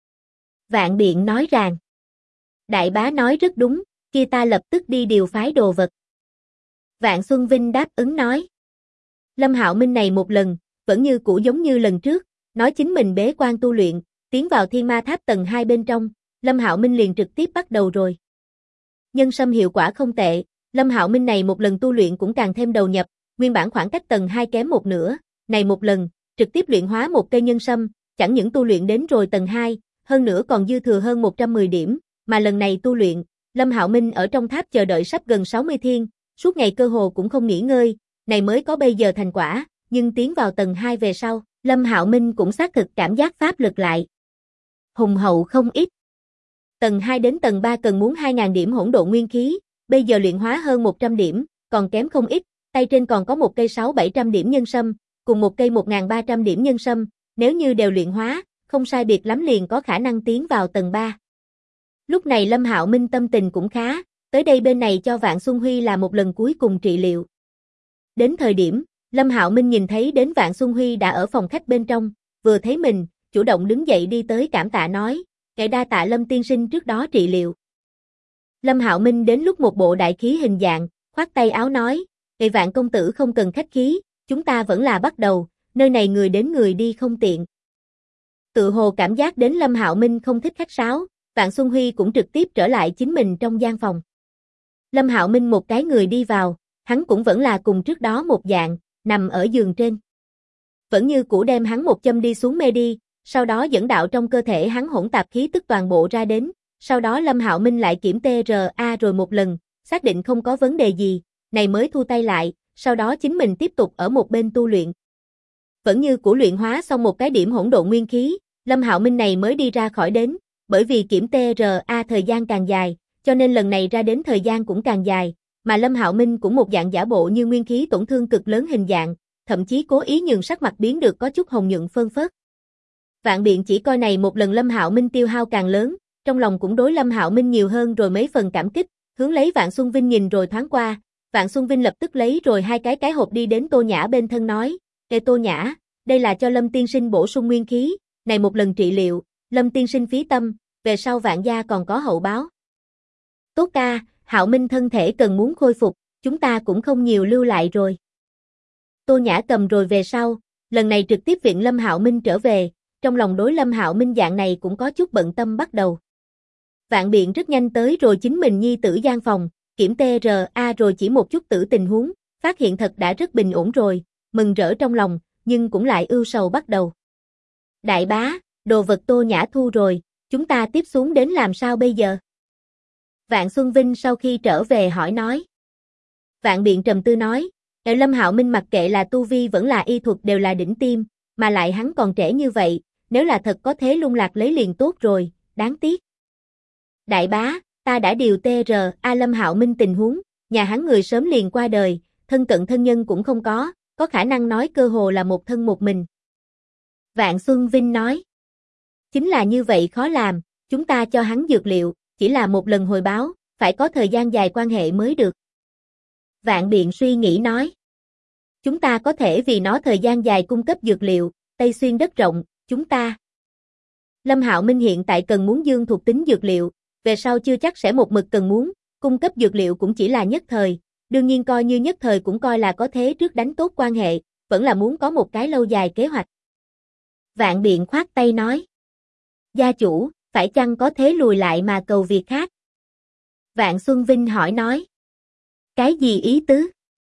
Vạn Biện nói rằng, đại bá nói rất đúng, kia ta lập tức đi điều phái đồ vật. Vạn Xuân Vinh đáp ứng nói. Lâm Hạo Minh này một lần, vẫn như cũ giống như lần trước, nói chính mình bế quan tu luyện, tiến vào Thiên Ma Tháp tầng 2 bên trong, Lâm Hạo Minh liền trực tiếp bắt đầu rồi. Nhân sâm hiệu quả không tệ, Lâm Hạo Minh này một lần tu luyện cũng càng thêm đầu nhập, nguyên bản khoảng cách tầng 2 kém một nửa, này một lần, trực tiếp luyện hóa một cây nhân sâm, chẳng những tu luyện đến rồi tầng 2, hơn nữa còn dư thừa hơn 110 điểm, mà lần này tu luyện, Lâm Hạo Minh ở trong tháp chờ đợi sắp gần 60 thiên, suốt ngày cơ hồ cũng không nghỉ ngơi, này mới có bây giờ thành quả, nhưng tiến vào tầng 2 về sau, Lâm Hạo Minh cũng xác thực cảm giác pháp lực lại hùng hậu không ít. Tầng 2 đến tầng 3 cần muốn 2.000 điểm hỗn độn nguyên khí, bây giờ luyện hóa hơn 100 điểm, còn kém không ít, tay trên còn có một cây 600-700 điểm nhân sâm, cùng một cây 1.300 điểm nhân sâm, nếu như đều luyện hóa, không sai biệt lắm liền có khả năng tiến vào tầng 3. Lúc này Lâm Hạo Minh tâm tình cũng khá, tới đây bên này cho Vạn Xuân Huy là một lần cuối cùng trị liệu. Đến thời điểm, Lâm Hạo Minh nhìn thấy đến Vạn Xuân Huy đã ở phòng khách bên trong, vừa thấy mình, chủ động đứng dậy đi tới cảm tạ nói, "Ngài đa tạ Lâm tiên sinh trước đó trị liệu." Lâm Hạo Minh đến lúc một bộ đại khí hình dạng, khoát tay áo nói, "Ngài Vạn công tử không cần khách khí, chúng ta vẫn là bắt đầu, nơi này người đến người đi không tiện." Tự hồ cảm giác đến Lâm Hạo Minh không thích khách sáo, Vạn Xuân Huy cũng trực tiếp trở lại chính mình trong gian phòng. Lâm Hạo Minh một cái người đi vào, hắn cũng vẫn là cùng trước đó một dạng, nằm ở giường trên. Vẫn như cũ đem hắn một châm đi xuống mê đi, sau đó dẫn đạo trong cơ thể hắn hỗn tạp khí tức toàn bộ ra đến, sau đó Lâm Hạo Minh lại kiểm TRA rồi một lần, xác định không có vấn đề gì, này mới thu tay lại, sau đó chính mình tiếp tục ở một bên tu luyện. Vẫn như cũ luyện hóa xong một cái điểm hỗn độn nguyên khí, Lâm Hạo Minh này mới đi ra khỏi đến, bởi vì kiểm TRA thời gian càng dài, cho nên lần này ra đến thời gian cũng càng dài, mà Lâm Hạo Minh cũng một dạng giả bộ như nguyên khí tổn thương cực lớn hình dạng, thậm chí cố ý nhường sắc mặt biến được có chút hồng nhuận phơn phớt. Vạn Biện chỉ coi này một lần Lâm Hạo Minh tiêu hao càng lớn, trong lòng cũng đối Lâm Hạo Minh nhiều hơn rồi mấy phần cảm kích, hướng lấy Vạn Xuân Vinh nhìn rồi thoáng qua, Vạn Xuân Vinh lập tức lấy rồi hai cái hộp đi đến Tô Nhã bên thân nói, "Ê Tô Nhã, đây là cho Lâm tiên sinh bổ sung nguyên khí, này một lần trị liệu, Lâm tiên sinh phí tâm, về sau Vạn gia còn có hậu báo." "Tốt ca, Hạo Minh thân thể cần muốn khôi phục, chúng ta cũng không nhiều lưu lại rồi." Tô Nhã cầm rồi về sau, lần này trực tiếp viện Lâm Hạo Minh trở về, trong lòng đối Lâm Hạo Minh dạng này cũng có chút bận tâm bắt đầu. Vạn Biện rất nhanh tới rồi chính mình nhi tử gian phòng, kiểm TRA rồi chỉ một chút tử tình huống, phát hiện thật đã rất bình ổn rồi, mừng rỡ trong lòng, nhưng cũng lại ưu sầu bắt đầu. "Đại bá, đồ vật Tô Nhã thu rồi, chúng ta tiếp xuống đến làm sao bây giờ?" Vạn Xuân Vinh sau khi trở về hỏi nói. Vạn Biện trầm tư nói, Lâm Hạo Minh mặc kệ là tu vi vẫn là y thuật đều là đỉnh tiêm, mà lại hắn còn trẻ như vậy, nếu là thật có thế lung lạc lấy liền tốt rồi, đáng tiếc." "Đại bá, ta đã điều TRA Lâm Hạo Minh tình huống, nhà hắn người sớm liền qua đời, thân cận thân nhân cũng không có khả năng nói cơ hồ là một thân một mình." Vạn Xuân Vinh nói, "Chính là như vậy khó làm, chúng ta cho hắn dược liệu, chỉ là một lần hồi báo, phải có thời gian dài quan hệ mới được." Vạn Biện suy nghĩ nói, "Chúng ta có thể vì nó thời gian dài cung cấp dược liệu, Tây Xuyên đất rộng, chúng ta." Lâm Hạo Minh hiện tại cần muốn dương thuộc tính dược liệu, về sau chưa chắc sẽ một mực cần muốn, cung cấp dược liệu cũng chỉ là nhất thời, đương nhiên coi như nhất thời cũng coi là có thế trước đánh tốt quan hệ, vẫn là muốn có một cái lâu dài kế hoạch. Vạn Biện khoát tay nói, "Gia chủ, phải chăng có thế lùi lại mà cầu việc khác?" Vạn Xuân Vinh hỏi nói, "Cái gì ý tứ?"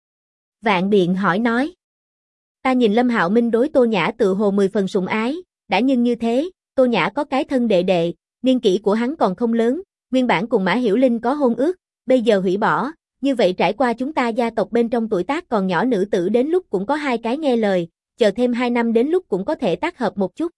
Vạn Biện hỏi nói, "Ta nhìn Lâm Hạo Minh đối Tô Nhã tự hồ 10 phần sủng ái, đã nhưng như thế, Tô Nhã có cái thân đệ đệ, niên kỷ của hắn còn không lớn, nguyên bản cùng Mã Hiểu Linh có hôn ước, bây giờ hủy bỏ, như vậy trải qua chúng ta gia tộc bên trong tuổi tác còn nhỏ nữ tử đến lúc cũng có hai cái nghe lời, chờ thêm 2 năm đến lúc cũng có thể tác hợp một chút."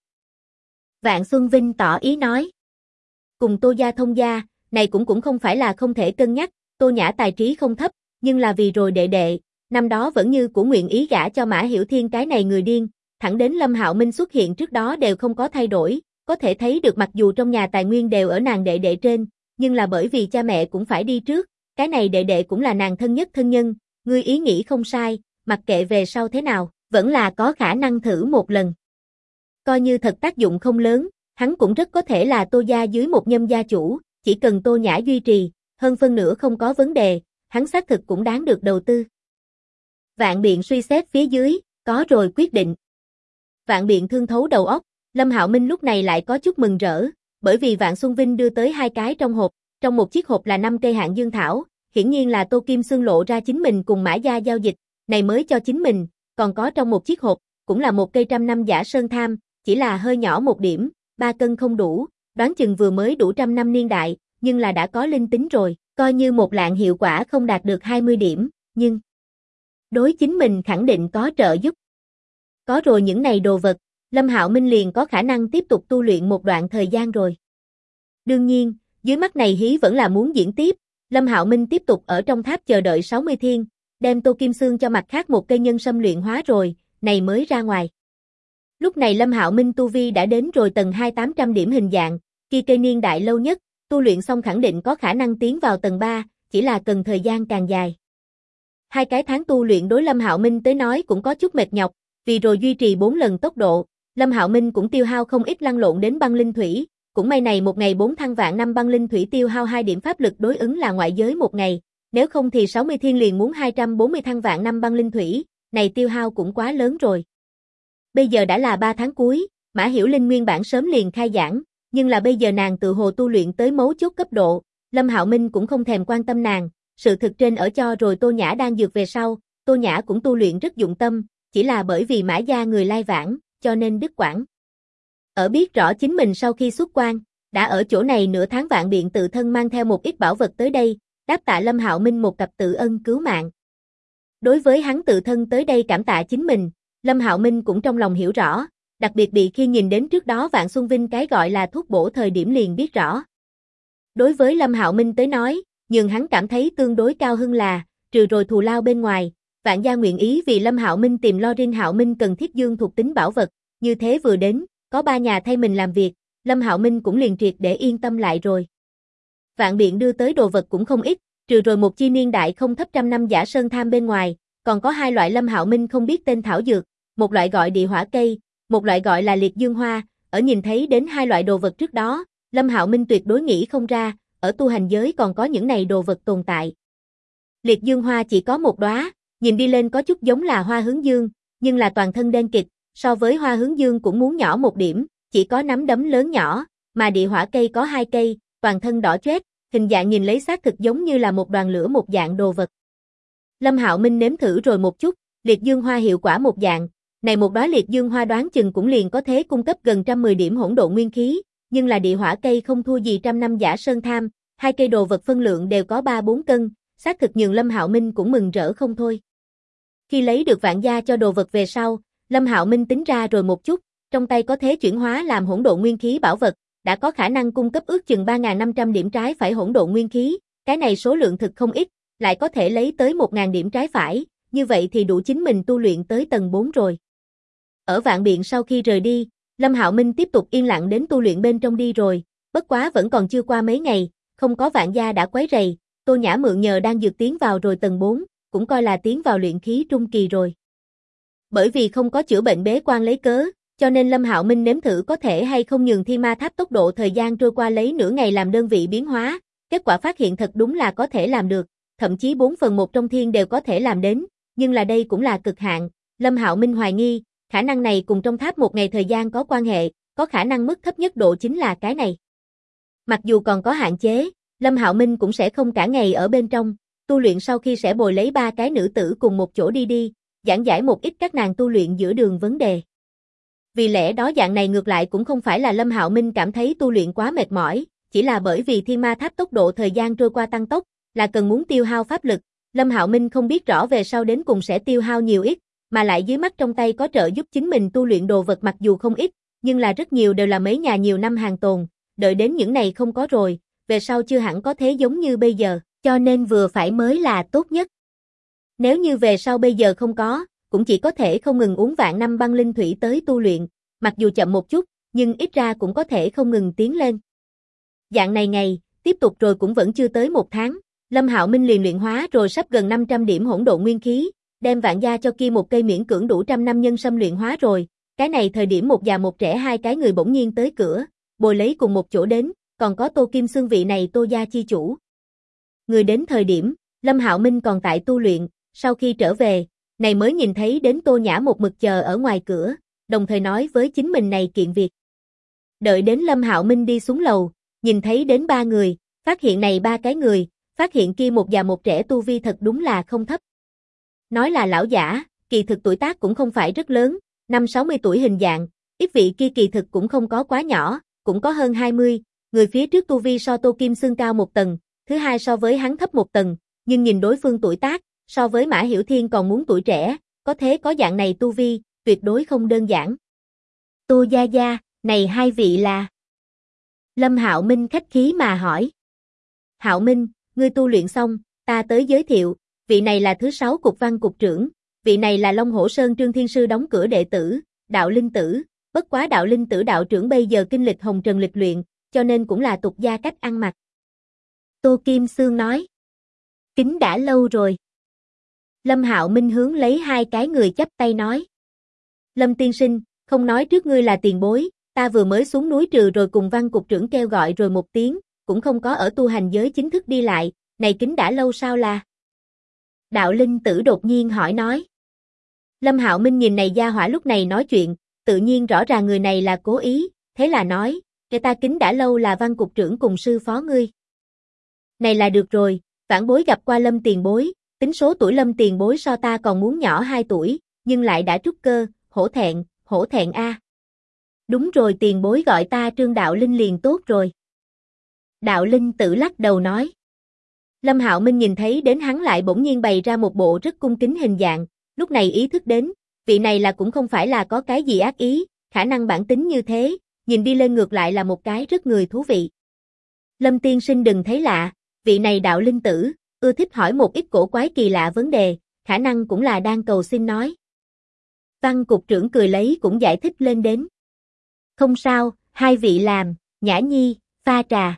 Vạn Xuân Vinh tỏ ý nói, "Cùng Tô gia thông gia, này cũng không phải là không thể cân nhắc, Tô Nhã tài trí không thấp, nhưng là vì rồi đệ đệ, năm đó vẫn như của nguyện ý gả cho Mã Hiểu Thiên cái này người điên, thẳng đến Lâm Hạo Minh xuất hiện trước đó đều không có thay đổi, có thể thấy được mặc dù trong nhà tài nguyên đều ở nàng đệ đệ trên, nhưng là bởi vì cha mẹ cũng phải đi trước, cái này đệ đệ cũng là nàng thân nhất thân nhân, ngươi ý nghĩ không sai, mặc kệ về sau thế nào, vẫn là có khả năng thử một lần. Coi như thật tác dụng không lớn, hắn cũng rất có thể là Tô gia dưới một nhâm gia chủ, chỉ cần Tô Nhã duy trì, hơn phân nửa không có vấn đề, hắn xác thực cũng đáng được đầu tư." Vạn Biện suy xét phía dưới, có rồi quyết định. Vạn Biện thương thấu đầu óc, Lâm Hạo Minh lúc này lại có chút mừng rỡ, bởi vì Vạn Xuân Vinh đưa tới 2 cái trong hộp, trong một chiếc hộp là 5 cây hạng dương thảo, hiển nhiên là Tô Kim Xương lộ ra chính mình cùng Mã Gia giao dịch, này mới cho chính mình, còn có trong một chiếc hộp, cũng là một cây 100 năm giả sơn tham, chỉ là hơi nhỏ một điểm, 3 cân không đủ, đoán chừng vừa mới đủ 100 năm niên đại, nhưng là đã có linh tính rồi, coi như một lạng hiệu quả không đạt được 20 điểm, nhưng đối chính mình khẳng định có trợ giúp. Có rồi những này đồ vật, Lâm Hạo Minh liền có khả năng tiếp tục tu luyện một đoạn thời gian rồi. Đương nhiên, dưới mắt này hí vẫn là muốn diễn tiếp, Lâm Hạo Minh tiếp tục ở trong tháp chờ đợi 60 thiên, đem Tô Kim Xương cho mặt khác một cây nhân sâm luyện hóa rồi, này mới ra ngoài. Lúc này Lâm Hạo Minh tu vi đã đến rồi tầng 2800 điểm hình dạng, kia cây niên đại lâu nhất, tu luyện xong khẳng định có khả năng tiến vào tầng 3, chỉ là cần thời gian càng dài. 2 cái tháng tu luyện đối Lâm Hạo Minh tới nói cũng có chút mệt nhọc, vì rồi duy trì 4 lần tốc độ, Lâm Hạo Minh cũng tiêu hao không ít lăn lộn đến băng linh thủy, cũng may này một ngày 4 thăng vạn năm băng linh thủy tiêu hao 2 điểm pháp lực đối ứng là ngoại giới một ngày, nếu không thì 60 thiên liền muốn 240 thăng vạn năm băng linh thủy, này tiêu hao cũng quá lớn rồi. Bây giờ đã là 3 tháng cuối, Mã Hiểu Linh nguyên bản sớm liền khai giảng, nhưng là bây giờ nàng tự hồ tu luyện tới mấu chốt cấp độ, Lâm Hạo Minh cũng không thèm quan tâm nàng, sự thực trên ở cho rồi Tô Nhã đang dược về sau, Tô Nhã cũng tu luyện rất dụng tâm, chỉ là bởi vì Mã gia người lai vãng, cho nên đứt quãng. Ở biết rõ chính mình sau khi xuất quan, đã ở chỗ này nửa tháng Vạn Biện tự thân mang theo một ít bảo vật tới đây, đáp tạ Lâm Hạo Minh một cặp tự ân cứu mạng. Đối với hắn tự thân tới đây cảm tạ chính mình, Lâm Hạo Minh cũng trong lòng hiểu rõ, đặc biệt bị khi nhìn đến trước đó Vạn Xuân Vinh cái gọi là thuốc bổ thời điểm liền biết rõ. Đối với Lâm Hạo Minh tới nói, nhưng hắn cảm thấy tương đối cao hưng là, trừ rồi thù lao bên ngoài, Vạn gia nguyện ý vì Lâm Hạo Minh tìm lo riêng Hạo Minh cần thiết dương thuộc tính bảo vật, như thế vừa đến, có 3 nhà thay mình làm việc, Lâm Hạo Minh cũng liền triệt để yên tâm lại rồi. Vạn Biện đưa tới đồ vật cũng không ít, trừ rồi một chi niên đại không thấp 100 năm giả sơn tham bên ngoài, còn có 2 loại Lâm Hạo Minh không biết tên thảo dược, một loại gọi địa hỏa cây, một loại gọi là liệt dương hoa, ở nhìn thấy đến 2 loại đồ vật trước đó, Lâm Hạo Minh tuyệt đối nghĩ không ra, ở tu hành giới còn có những này đồ vật tồn tại. Liệt dương hoa chỉ có một đóa, nhìn đi lên có chút giống là hoa hướng dương, nhưng là toàn thân đen kịt, so với hoa hướng dương cũng muốn nhỏ một điểm, chỉ có nắm đấm lớn nhỏ, mà địa hỏa cây có 2 cây, toàn thân đỏ chót, hình dạng nhìn lấy xác thực giống như là một đoàn lửa một dạng đồ vật. Lâm Hạo Minh nếm thử rồi một chút, liệt dương hoa hiệu quả một dạng, này một đóa liệt dương hoa đoán chừng cũng liền có thế cung cấp gần 110 điểm hỗn độn nguyên khí, nhưng là địa hỏa cây không thua gì 100 năm giả sơn tham, 2 cây đồ vật phân lượng đều có 3-4 cân, xác thực nhường Lâm Hạo Minh cũng mừng rỡ không thôi. Khi lấy được Vạn gia cho đồ vật về sau, Lâm Hạo Minh tính ra rồi một chút, trong tay có thế chuyển hóa làm hỗn độn nguyên khí bảo vật, đã có khả năng cung cấp ước chừng 3.500 điểm trái phải hỗn độn nguyên khí, cái này số lượng thực không ít, lại có thể lấy tới 1.000 điểm trái phải, như vậy thì đủ chính mình tu luyện tới tầng 4 rồi. Ở Vạn Biện sau khi rời đi, Lâm Hạo Minh tiếp tục yên lặng đến tu luyện bên trong đi rồi, bất quá vẫn còn chưa qua mấy ngày, không có Vạn gia đã quấy rầy, Tô Nhã mượn nhờ đang dược tiến vào rồi tầng 4, cũng coi là tiến vào luyện khí trung kỳ rồi. Bởi vì không có chữa bệnh bế quan lấy cớ, cho nên Lâm Hạo Minh nếm thử có thể hay không nhường Thi Ma Tháp tốc độ thời gian trôi qua lấy nửa ngày làm đơn vị biến hóa, kết quả phát hiện thật đúng là có thể làm được, thậm chí 4/1 trong thiên đều có thể làm đến, nhưng là đây cũng là cực hạn, Lâm Hạo Minh hoài nghi, khả năng này cùng trong tháp một ngày thời gian có quan hệ, có khả năng mức thấp nhất độ chính là cái này. Mặc dù còn có hạn chế, Lâm Hạo Minh cũng sẽ không cả ngày ở bên trong, tu luyện sau khi sẽ bồi lấy 3 cái nữ tử cùng một chỗ đi, giảng giải một ít các nàng tu luyện giữa đường vấn đề. Vì lẽ đó dạng này ngược lại cũng không phải là Lâm Hạo Minh cảm thấy tu luyện quá mệt mỏi, chỉ là bởi vì Thiên Ma Tháp tốc độ thời gian trôi qua tăng tốc, là cần muốn tiêu hao pháp lực, Lâm Hạo Minh không biết rõ về sau đến cùng sẽ tiêu hao nhiều ít, mà lại dưới mắt trong tay có trợ giúp chính mình tu luyện đồ vật mặc dù không ít, nhưng là rất nhiều đều là mấy nhà nhiều năm hàng tồn, đợi đến những này không có rồi, về sau chưa hẳn có thế giống như bây giờ, cho nên vừa phải mới là tốt nhất. Nếu như về sau bây giờ không có, cũng chỉ có thể không ngừng uống vạn năm băng linh thủy tới tu luyện, mặc dù chậm một chút, nhưng ít ra cũng có thể không ngừng tiến lên. Dạng này ngày, tiếp tục rồi cũng vẫn chưa tới 1 tháng, Lâm Hạo Minh liền luyện hóa rồi sắp gần 500 điểm hỗn độn nguyên khí, đem Vạn gia cho kia một cây miễn cưỡng đủ 100 năm nhân sâm luyện hóa rồi, cái này thời điểm một già một trẻ 2 cái người bỗng nhiên tới cửa, bồi lấy cùng một chỗ đến, còn có Tô Kim Xương vị này Tô gia chi chủ. Người đến thời điểm, Lâm Hạo Minh còn tại tu luyện, sau khi trở về, này mới nhìn thấy đến Tô Nhã một mực chờ ở ngoài cửa, đồng thời nói với chính mình này kiện việc. Đợi đến Lâm Hạo Minh đi xuống lầu, nhìn thấy đến 3 người, phát hiện này 3 cái người, phát hiện kia một già một trẻ tu vi thật đúng là không thấp. Nói là lão giả, kỳ thực tuổi tác cũng không phải rất lớn, 50-60 tuổi hình dạng, ít vị kia kỳ thực cũng không có quá nhỏ, cũng có hơn 20, người phía trước tu vi so Tô Kim Xương cao một tầng, thứ hai so với hắn thấp một tầng, nhưng nhìn đối phương tuổi tác, so với Mã Hiểu Thiên còn muốn tuổi trẻ, có thế có dạng này tu vi, tuyệt đối không đơn giản. Tô gia gia, này hai vị là? Lâm Hạo Minh khách khí mà hỏi. Hạo Minh, ngươi tu luyện xong, ta tới giới thiệu, vị này là thứ 6 cục văn cục trưởng, vị này là Long Hổ Sơn Trương Thiên Sư đóng cửa đệ tử, Đạo Linh Tử, bất quá Đạo Linh Tử đạo trưởng bây giờ kinh lịch hồng trần lịch luyện, cho nên cũng là tục gia cách ăn mặc. Tô Kim Xương nói. Kính đã lâu rồi. Lâm Hạo Minh hướng lấy hai cái người chắp tay nói. Lâm tiên sinh, không nói trước ngươi là tiền bối, ta vừa mới xuống núi trừ rồi cùng văn cục trưởng kêu gọi rồi một tiếng, cũng không có ở tu hành giới chính thức đi lại, này kính đã lâu sao là? Đạo Linh Tử đột nhiên hỏi nói. Lâm Hạo Minh nhìn này gia hỏa lúc này nói chuyện, tự nhiên rõ ràng người này là cố ý, thế là nói, cái ta kính đã lâu là văn cục trưởng cùng sư phó ngươi. Này là được rồi, vãn bối gặp qua Lâm tiền bối, tính số tuổi Lâm tiền bối so ta còn muốn nhỏ 2 tuổi, nhưng lại đã trúc cơ, hổ thẹn a. Đúng rồi tiền bối gọi ta Trương Đạo Linh liền tốt rồi. Đạo Linh Tử lắc đầu nói. Lâm Hạo Minh nhìn thấy đến hắn lại bỗng nhiên bày ra một bộ rất cung kính hình dạng, lúc này ý thức đến, vị này là cũng không phải là có cái gì ác ý, khả năng bản tính như thế, nhìn đi lên ngược lại là một cái rất người thú vị. Lâm tiên sinh đừng thấy lạ, vị này Đạo Linh Tử, ưa thích hỏi một ít cổ quái kỳ lạ vấn đề, khả năng cũng là đang cầu xin nói. Văn cục trưởng cười lấy cũng giải thích lên đến. Không sao, hai vị làm, Nhã Nhi, pha trà.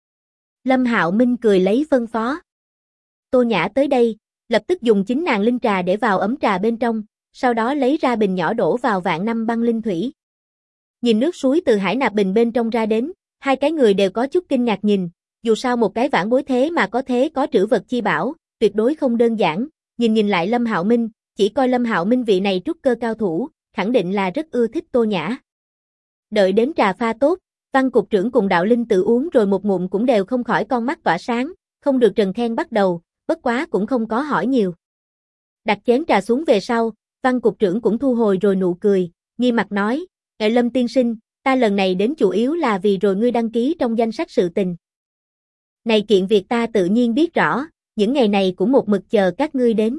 Lâm Hạo Minh cười lấy phân phó. Tô Nhã tới đây, lập tức dùng chính nàng linh trà để vào ấm trà bên trong, sau đó lấy ra bình nhỏ đổ vào vạn năm băng linh thủy. Nhìn nước suối từ hải nạp bình bên trong ra đến, hai cái người đều có chút kinh ngạc nhìn, dù sao một cái vãn bối thế mà có thế có trữ vật chi bảo, tuyệt đối không đơn giản, nhìn lại Lâm Hạo Minh, chỉ coi Lâm Hạo Minh vị này trúc cơ cao thủ, khẳng định là rất ưa thích Tô Nhã. Đợi đến trà pha tốt, văn cục trưởng cùng Đạo Linh Tử uống rồi một ngụm cũng đều không khỏi con mắt tỏa sáng, không được trần khen bắt đầu, bất quá cũng không có hỏi nhiều. Đặt chén trà xuống về sau, văn cục trưởng cũng thu hồi rồi nụ cười, nghiêm mặt nói, Lâm tiên sinh, ta lần này đến chủ yếu là vì rồi ngươi đăng ký trong danh sách sự tình. Này kiện việc ta tự nhiên biết rõ, những ngày này cũng một mực chờ các ngươi đến.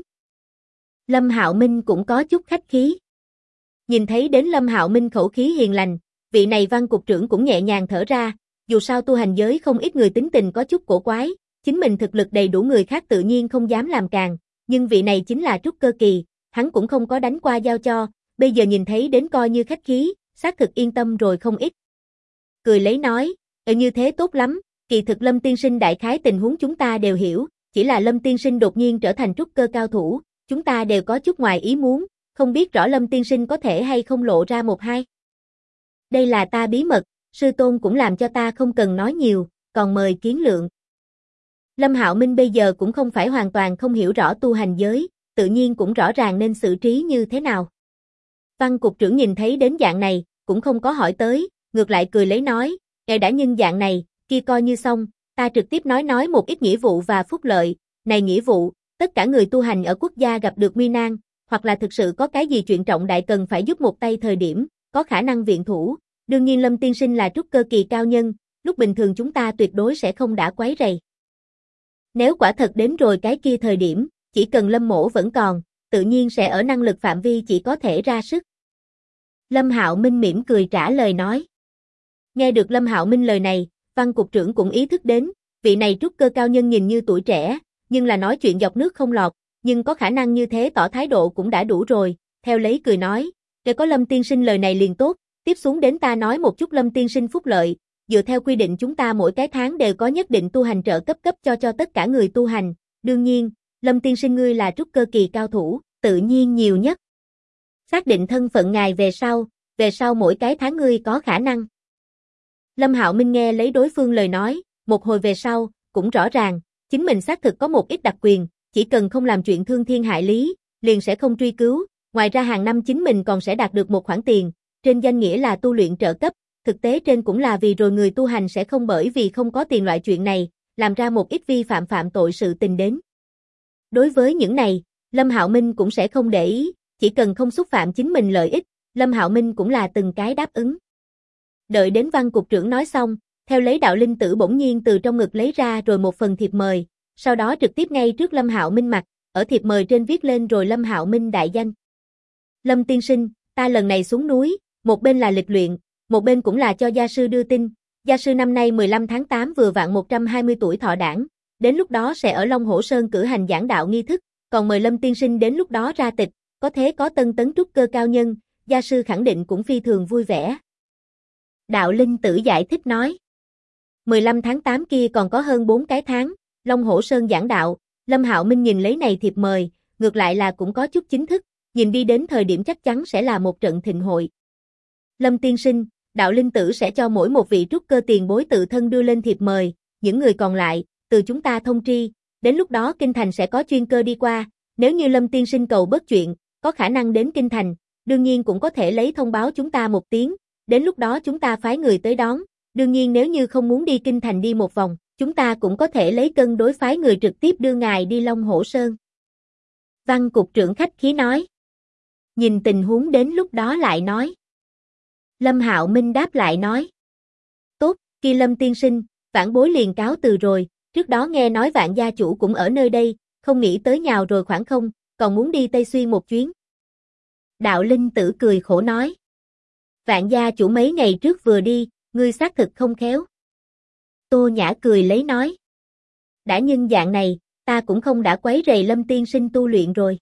Lâm Hạo Minh cũng có chút khách khí. Nhìn thấy đến Lâm Hạo Minh khẩu khí hiền lành, vị này văn cục trưởng cũng nhẹ nhàng thở ra, dù sao tu hành giới không ít người tính tình có chút cổ quái, chính mình thực lực đầy đủ người khác tự nhiên không dám làm càng, nhưng vị này chính là trúc cơ kỳ, hắn cũng không có đánh qua giao cho, bây giờ nhìn thấy đến coi như khách khí, xác thực yên tâm rồi không ít. Cười lấy nói, như thế tốt lắm, kỳ thực Lâm tiên sinh đại khái tình huống chúng ta đều hiểu, chỉ là Lâm tiên sinh đột nhiên trở thành trúc cơ cao thủ, chúng ta đều có chút ngoài ý muốn, không biết rõ Lâm tiên sinh có thể hay không lộ ra một hai. Đây là ta bí mật, sư tôn cũng làm cho ta không cần nói nhiều, còn mời kiến lượng. Lâm Hạo Minh bây giờ cũng không phải hoàn toàn không hiểu rõ tu hành giới, tự nhiên cũng rõ ràng nên xử trí như thế nào. Văn cục trưởng nhìn thấy đến dạng này, cũng không có hỏi tới, ngược lại cười lấy nói, đã nhưng dạng này, kia coi như xong, ta trực tiếp nói một ít nghĩa vụ và phúc lợi, này nghĩa vụ, tất cả người tu hành ở quốc gia gặp được nguy nan, hoặc là thực sự có cái gì chuyện trọng đại cần phải giúp một tay thời điểm, có khả năng viện thủ, đương nhiên Lâm tiên sinh là trúc cơ kỳ cao nhân, lúc bình thường chúng ta tuyệt đối sẽ không đã quấy rầy. Nếu quả thật đến rồi cái kia thời điểm, chỉ cần Lâm mỗ vẫn còn, tự nhiên sẽ ở năng lực phạm vi chỉ có thể ra sức. Lâm Hạo Minh mỉm cười trả lời nói. Nghe được Lâm Hạo Minh lời này, văn cục trưởng cũng ý thức đến, vị này trúc cơ cao nhân nhìn như tuổi trẻ, nhưng là nói chuyện dọc nước không lọt, nhưng có khả năng như thế tỏ thái độ cũng đã đủ rồi, theo lấy cười nói, để có Lâm tiên sinh lời này liền tốt, tiếp xuống đến ta nói một chút Lâm tiên sinh phúc lợi, dựa theo quy định chúng ta mỗi cái tháng đều có nhất định tu hành trợ cấp cho tất cả người tu hành, đương nhiên, Lâm tiên sinh ngươi là trúc cơ kỳ cao thủ, tự nhiên nhiều nhất. Xác định thân phận ngài về sau mỗi cái tháng ngươi có khả năng. Lâm Hạo Minh nghe lấy đối phương lời nói, một hồi về sau, cũng rõ ràng, chính mình xác thực có một ít đặc quyền, chỉ cần không làm chuyện thương thiên hại lý, liền sẽ không truy cứu, ngoài ra hàng năm chính mình còn sẽ đạt được một khoản tiền, trên danh nghĩa là tu luyện trợ cấp, thực tế trên cũng là vì rồi người tu hành sẽ không bởi vì không có tiền loại chuyện này, làm ra một ít vi phạm tội sự tình đến. Đối với những này, Lâm Hạo Minh cũng sẽ không để ý, chỉ cần không xúc phạm chính mình lợi ích, Lâm Hạo Minh cũng là từng cái đáp ứng. Đợi đến Văn cục trưởng nói xong, theo lấy đạo linh tử bỗng nhiên từ trong ngực lấy ra rồi một phần thiệp mời, sau đó trực tiếp ngay trước Lâm Hạo Minh mặt, ở thiệp mời trên viết lên rồi Lâm Hạo Minh đại danh. Lâm tiên sinh, ta lần này xuống núi, một bên là lịch luyện, một bên cũng là cho gia sư đưa tin, gia sư năm nay 15 tháng 8 vừa vặn 120 tuổi thọ đản, đến lúc đó sẽ ở Long Hổ Sơn cử hành giảng đạo nghi thức, còn mời Lâm tiên sinh đến lúc đó ra tịch, có thế có tân tấn trúc cơ cao nhân, gia sư khẳng định cũng phi thường vui vẻ. Đạo linh tử giải thích nói. 15 tháng 8 kia còn có hơn 4 cái tháng, Long Hổ Sơn giảng đạo, Lâm Hạo Minh nhìn lấy này thiệp mời, ngược lại là cũng có chút chính thức, nhìn đi đến thời điểm chắc chắn sẽ là một trận thịnh hội. Lâm tiên sinh, đạo linh tử sẽ cho mỗi một vị trúc cơ tiền bối tự thân đưa lên thiệp mời, những người còn lại, từ chúng ta thông tri, đến lúc đó kinh thành sẽ có chuyên cơ đi qua, nếu như Lâm tiên sinh cầu bất chuyện, có khả năng đến kinh thành, đương nhiên cũng có thể lấy thông báo chúng ta một tiếng, đến lúc đó chúng ta phái người tới đón, đương nhiên nếu như không muốn đi kinh thành đi một vòng, chúng ta cũng có thể lấy cân đối phái người trực tiếp đưa ngài đi Long Hổ Sơn. Văn cục trưởng khách khí nói. Nhìn tình huống đến lúc đó lại nói. Lâm Hạo Minh đáp lại nói. Tốt, kia Lâm tiên sinh, vãn bối liền cáo từ rồi, trước đó nghe nói Vạn gia chủ cũng ở nơi đây, không nghĩ tới nhào rồi khoảng không, còn muốn đi Tây Xuyên một chuyến. Đạo linh tử cười khổ nói. Vạn gia chủ mấy ngày trước vừa đi, ngươi xác thực không khéo. Tô Nhã cười lấy nói. Đã nhân dạng này, ta cũng không đã quấy rầy Lâm tiên sinh tu luyện rồi.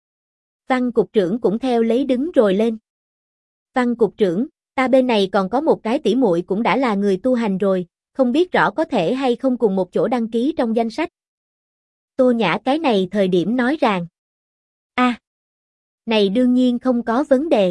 Văn cục trưởng cũng theo lấy đứng rồi lên. Văn cục trưởng, ta bên này còn có một cái tỷ muội cũng đã là người tu hành rồi, không biết rõ có thể hay không cùng một chỗ đăng ký trong danh sách. Tô Nhã cái này thời điểm nói rằng. Này đương nhiên không có vấn đề.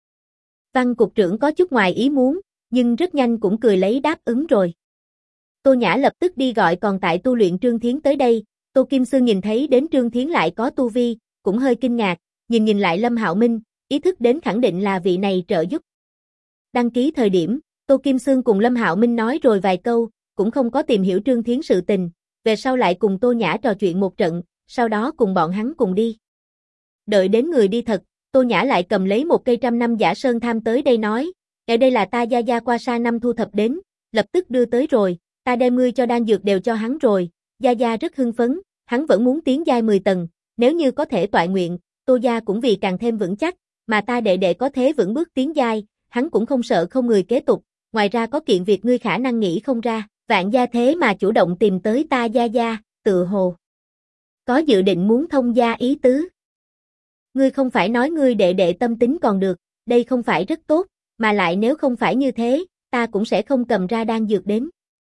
Văn cục trưởng có chút ngoài ý muốn, nhưng rất nhanh cũng cười lấy đáp ứng rồi. Tô Nhã lập tức đi gọi còn tại tu luyện Trương Thiến tới đây, Tô Kim Sương nhìn thấy đến Trương Thiến lại có tu vi, cũng hơi kinh ngạc, nhìn lại Lâm Hạo Minh, ý thức đến khẳng định là vị này trợ giúp. Đăng ký thời điểm, Tô Kim Sương cùng Lâm Hạo Minh nói rồi vài câu, cũng không có tìm hiểu Trương Thiến sự tình, về sau lại cùng Tô Nhã trò chuyện một trận, sau đó cùng bọn hắn cùng đi. Đợi đến người đi thật, Tô Nhã lại cầm lấy một cây 100 năm giả sơn tham tới đây nói, ở đây là ta gia gia qua sa năm thu thập đến, lập tức đưa tới rồi, ta đem ngươi cho đan dược đều cho hắn rồi, gia gia rất hưng phấn, hắn vẫn muốn tiến giai 10 tầng, nếu như có thể toại nguyện, Tô gia cũng vì càng thêm vững chắc, mà ta đệ đệ có thế vững bước tiến giai, hắn cũng không sợ không người kế tục, ngoài ra có kiện việc ngươi khả năng nghĩ không ra, Vạn gia thế mà chủ động tìm tới ta gia gia, tự hồ có dự định muốn thông gia ý tứ. Ngươi không phải nói ngươi đệ đệ tâm tính còn được, đây không phải rất tốt, mà lại nếu không phải như thế, ta cũng sẽ không cầm ra đan dược đến.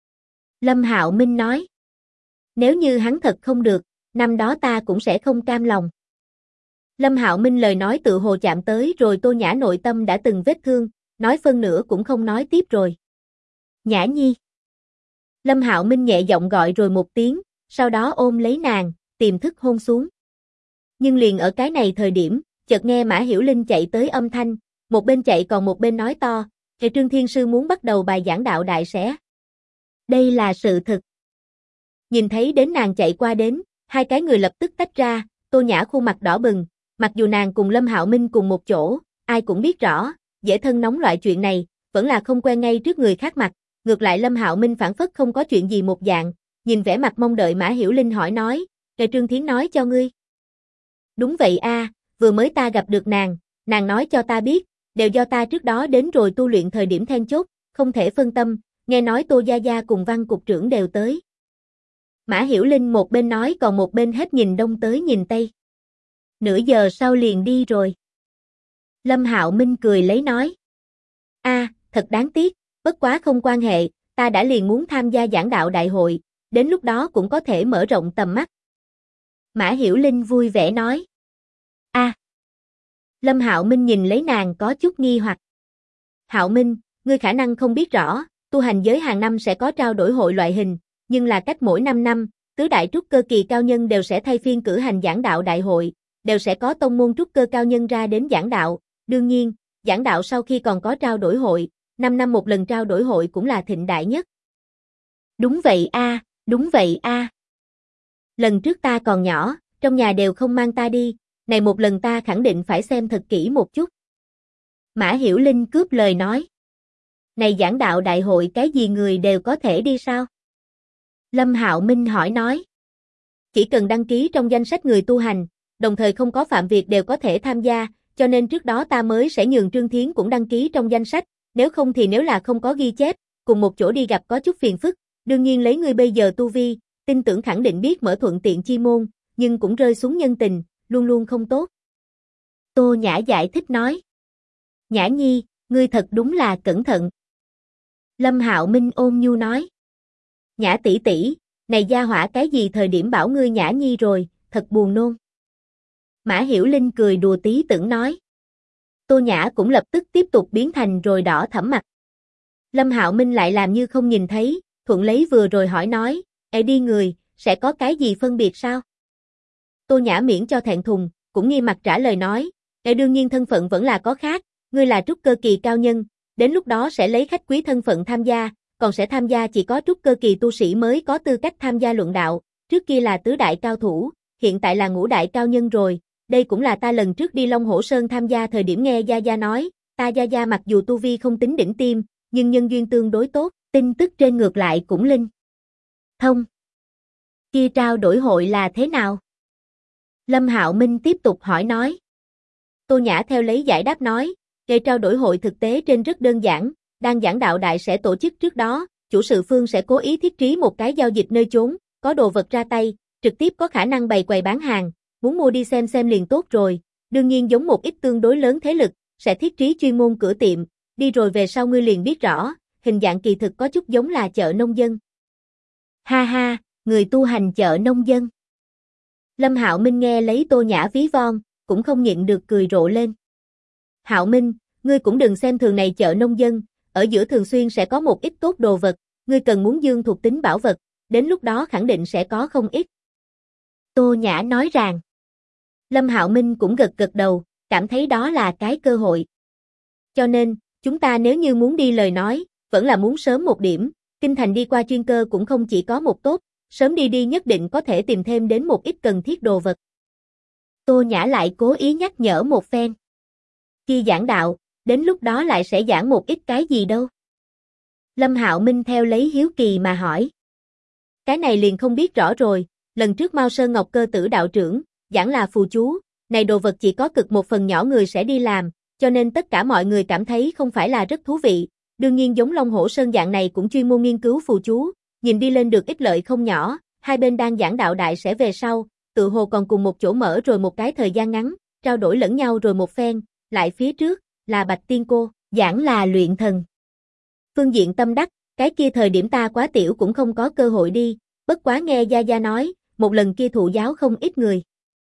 Lâm Hạo Minh nói. Nếu như hắn thật không được, năm đó ta cũng sẽ không cam lòng. Lâm Hạo Minh lời nói tự hồ chạm tới rồi Tô Nhã nội tâm đã từng vết thương, nói phân nửa cũng không nói tiếp rồi. Nhã Nhi. Lâm Hạo Minh nhẹ giọng gọi rồi một tiếng, sau đó ôm lấy nàng, tiềm thức hôn xuống. Nhưng liền ở cái này thời điểm, chợt nghe Mã Hiểu Linh chạy tới âm thanh, một bên chạy còn một bên nói to, "Kẻ Trương Thiên Sư muốn bắt đầu bài giảng đạo đại sẽ." Đây là sự thực. Nhìn thấy đến nàng chạy qua đến, hai cái người lập tức tách ra, Tô Nhã khuôn mặt đỏ bừng, mặc dù nàng cùng Lâm Hạo Minh cùng một chỗ, ai cũng biết rõ, dễ thân nóng loại chuyện này, vẫn là không quen ngay trước người khác mặt, ngược lại Lâm Hạo Minh phản phất không có chuyện gì một dạng, nhìn vẻ mặt mong đợi Mã Hiểu Linh hỏi nói, "Kẻ Trương Thiến nói cho ngươi?" "Đúng vậy a, vừa mới ta gặp được nàng nói cho ta biết, đều do ta trước đó đến rồi tu luyện thời điểm then chốt, không thể phân tâm, nghe nói Tô gia gia cùng Văn cục trưởng đều tới." Mã Hiểu Linh một bên nói còn một bên hết nhìn đông tới nhìn tây. Nửa giờ sau liền đi rồi. Lâm Hạo Minh cười lấy nói, thật đáng tiếc, bất quá không quan hệ, ta đã liền muốn tham gia giảng đạo đại hội, đến lúc đó cũng có thể mở rộng tầm mắt." Mã Hiểu Linh vui vẻ nói. Lâm Hạo Minh nhìn lấy nàng có chút nghi hoặc. "Hạo Minh, ngươi khả năng không biết rõ, tu hành giới hàng năm sẽ có trao đổi hội loại hình, nhưng là cách mỗi 5 năm, tứ đại trúc cơ kỳ cao nhân đều sẽ thay phiên cử hành giảng đạo đại hội, đều sẽ có tông môn trúc cơ cao nhân ra đến giảng đạo. Đương nhiên, giảng đạo sau khi còn có trao đổi hội, 5 năm một lần trao đổi hội cũng là thịnh đại nhất. Đúng vậy a, đúng vậy a. Lần trước ta còn nhỏ, trong nhà đều không mang ta đi, này một lần ta khẳng định phải xem thật kỹ một chút. Mã Hiểu Linh cướp lời nói. Này giảng đạo đại hội cái gì người đều có thể đi sao? Lâm Hạo Minh hỏi nói. Chỉ cần đăng ký trong danh sách người tu hành, đồng thời không có phạm việc đều có thể tham gia, cho nên trước đó ta mới sẽ nhường Trương Thiến cũng đăng ký trong danh sách, nếu không thì nếu là không có ghi chép, cùng một chỗ đi gặp có chút phiền phức, đương nhiên lấy ngươi bây giờ tu vi, tin tưởng khẳng định biết mở thuận tiện chi môn, nhưng cũng rơi xuống nhân tình, luôn luôn không tốt. Tô Nhã giải thích nói. Nhã Nhi, ngươi thật đúng là cẩn thận. Lâm Hạo Minh ôn nhu nói. Nhã tỷ tỷ, này gia hỏa cái gì thời điểm bảo ngươi Nhã Nhi rồi, thật buồn nôn. Mã Hiểu Linh cười đùa tí tưởng nói. Tô Nhã cũng lập tức tiếp tục biến thành rồi đỏ thẫm mặt. Lâm Hạo Minh lại làm như không nhìn thấy, thuận lấy vừa rồi hỏi nói, đi người, sẽ có cái gì phân biệt sao? Tô Nhã miễn cho thẹn thùng, cũng nghi mặt trả lời nói, đương nhiên thân phận vẫn là có khác, ngươi là trúc cơ kỳ cao nhân, đến lúc đó sẽ lấy khách quý thân phận tham gia, còn sẽ tham gia chỉ có trúc cơ kỳ tu sĩ mới có tư cách tham gia luận đạo, trước kia là tứ đại cao thủ, hiện tại là ngũ đại cao nhân rồi, đây cũng là ta lần trước đi Long Hổ Sơn tham gia thời điểm nghe Gia Gia nói, ta Gia Gia mặc dù tu vi không tính đỉnh tiêm, nhưng nhân duyên tương đối tốt, tin tức trên ngược lại cũng linh thông. Kia trao đổi hội là thế nào? Lâm Hạo Minh tiếp tục hỏi nói. Tô Nhã theo lấy giải đáp nói, trao đổi hội thực tế trên rất đơn giản, đang giảng đạo đại sẽ tổ chức trước đó, chủ sự phương sẽ cố ý thiết trí một cái giao dịch nơi chốn, có đồ vật ra tay, trực tiếp có khả năng bày quầy bán hàng, muốn mua đi xem liền tốt rồi, đương nhiên giống một ít tương đối lớn thế lực, sẽ thiết trí chuyên môn cửa tiệm, đi rồi về sau ngươi liền biết rõ, hình dạng kỳ thực có chút giống là chợ nông dân. Ha ha, người tu hành chợ nông dân. Lâm Hạo Minh nghe lấy Tô Nhã ví von, cũng không nhịn được cười rộ lên. Hạo Minh, ngươi cũng đừng xem thường này chợ nông dân, ở giữa thường xuyên sẽ có một ít tốt đồ vật, ngươi cần muốn dương thuộc tính bảo vật, đến lúc đó khẳng định sẽ có không ít. Tô Nhã nói rằng. Lâm Hạo Minh cũng gật gật đầu, cảm thấy đó là cái cơ hội. Cho nên, chúng ta nếu như muốn đi lời nói, vẫn là muốn sớm một điểm, kinh thành đi qua chuyên cơ cũng không chỉ có một tốt, sớm đi nhất định có thể tìm thêm đến một ít cần thiết đồ vật. Tô Nhã lại cố ý nhắc nhở một phen. Khi giảng đạo, đến lúc đó lại sẽ giảng một ít cái gì đâu. Lâm Hạo Minh theo lấy hiếu kỳ mà hỏi. Cái này liền không biết rõ rồi, lần trước Mao Sơn Ngọc Cơ Tử đạo trưởng, giảng là phù chú, này đồ vật chỉ có cực một phần nhỏ người sẽ đi làm, cho nên tất cả mọi người cảm thấy không phải là rất thú vị, đương nhiên giống Long Hổ Sơn dạng này cũng chuyên môn nghiên cứu phù chú, nhìn đi lên được ích lợi không nhỏ, hai bên đang giảng đạo đại sẽ về sau, tự hồ còn cùng một chỗ mở rồi một cái thời gian ngắn, trao đổi lẫn nhau rồi một phen, lại phía trước, là Bạch Tiên Cô, giảng là luyện thần. Phương diện tâm đắc, cái kia thời điểm ta quá tiểu cũng không có cơ hội đi, bất quá nghe Gia Gia nói, một lần kia thụ giáo không ít người.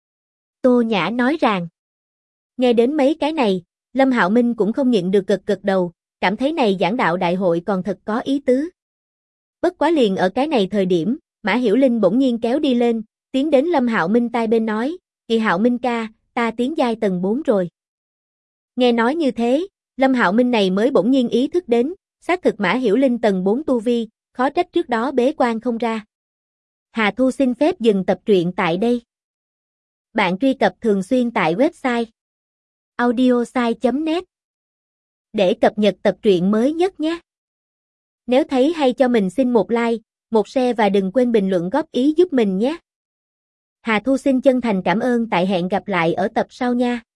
Tô Nhã nói rằng, nghe đến mấy cái này, Lâm Hạo Minh cũng không nhịn được gật đầu, cảm thấy này giảng đạo đại hội còn thật có ý tứ. Bất quá liền ở cái này thời điểm, Mã Hiểu Linh bỗng nhiên kéo đi lên, tiến đến Lâm Hạo Minh tai bên nói, Kỳ Hạo Minh ca, ta tiến giai tầng 4 rồi. Nghe nói như thế, Lâm Hạo Minh này mới bỗng nhiên ý thức đến, xác thực Mã Hiểu Linh tầng 4 tu vi, khó trách trước đó bế quan không ra. Hà Thu xin phép dừng tập truyện tại đây. Bạn truy cập thường xuyên tại website audiosai.net để cập nhật tập truyện mới nhất nhé. Nếu thấy hay cho mình xin một like, một share và đừng quên bình luận góp ý giúp mình nhé. Hà Thu xin chân thành cảm ơn, tại hẹn gặp lại ở tập sau nha.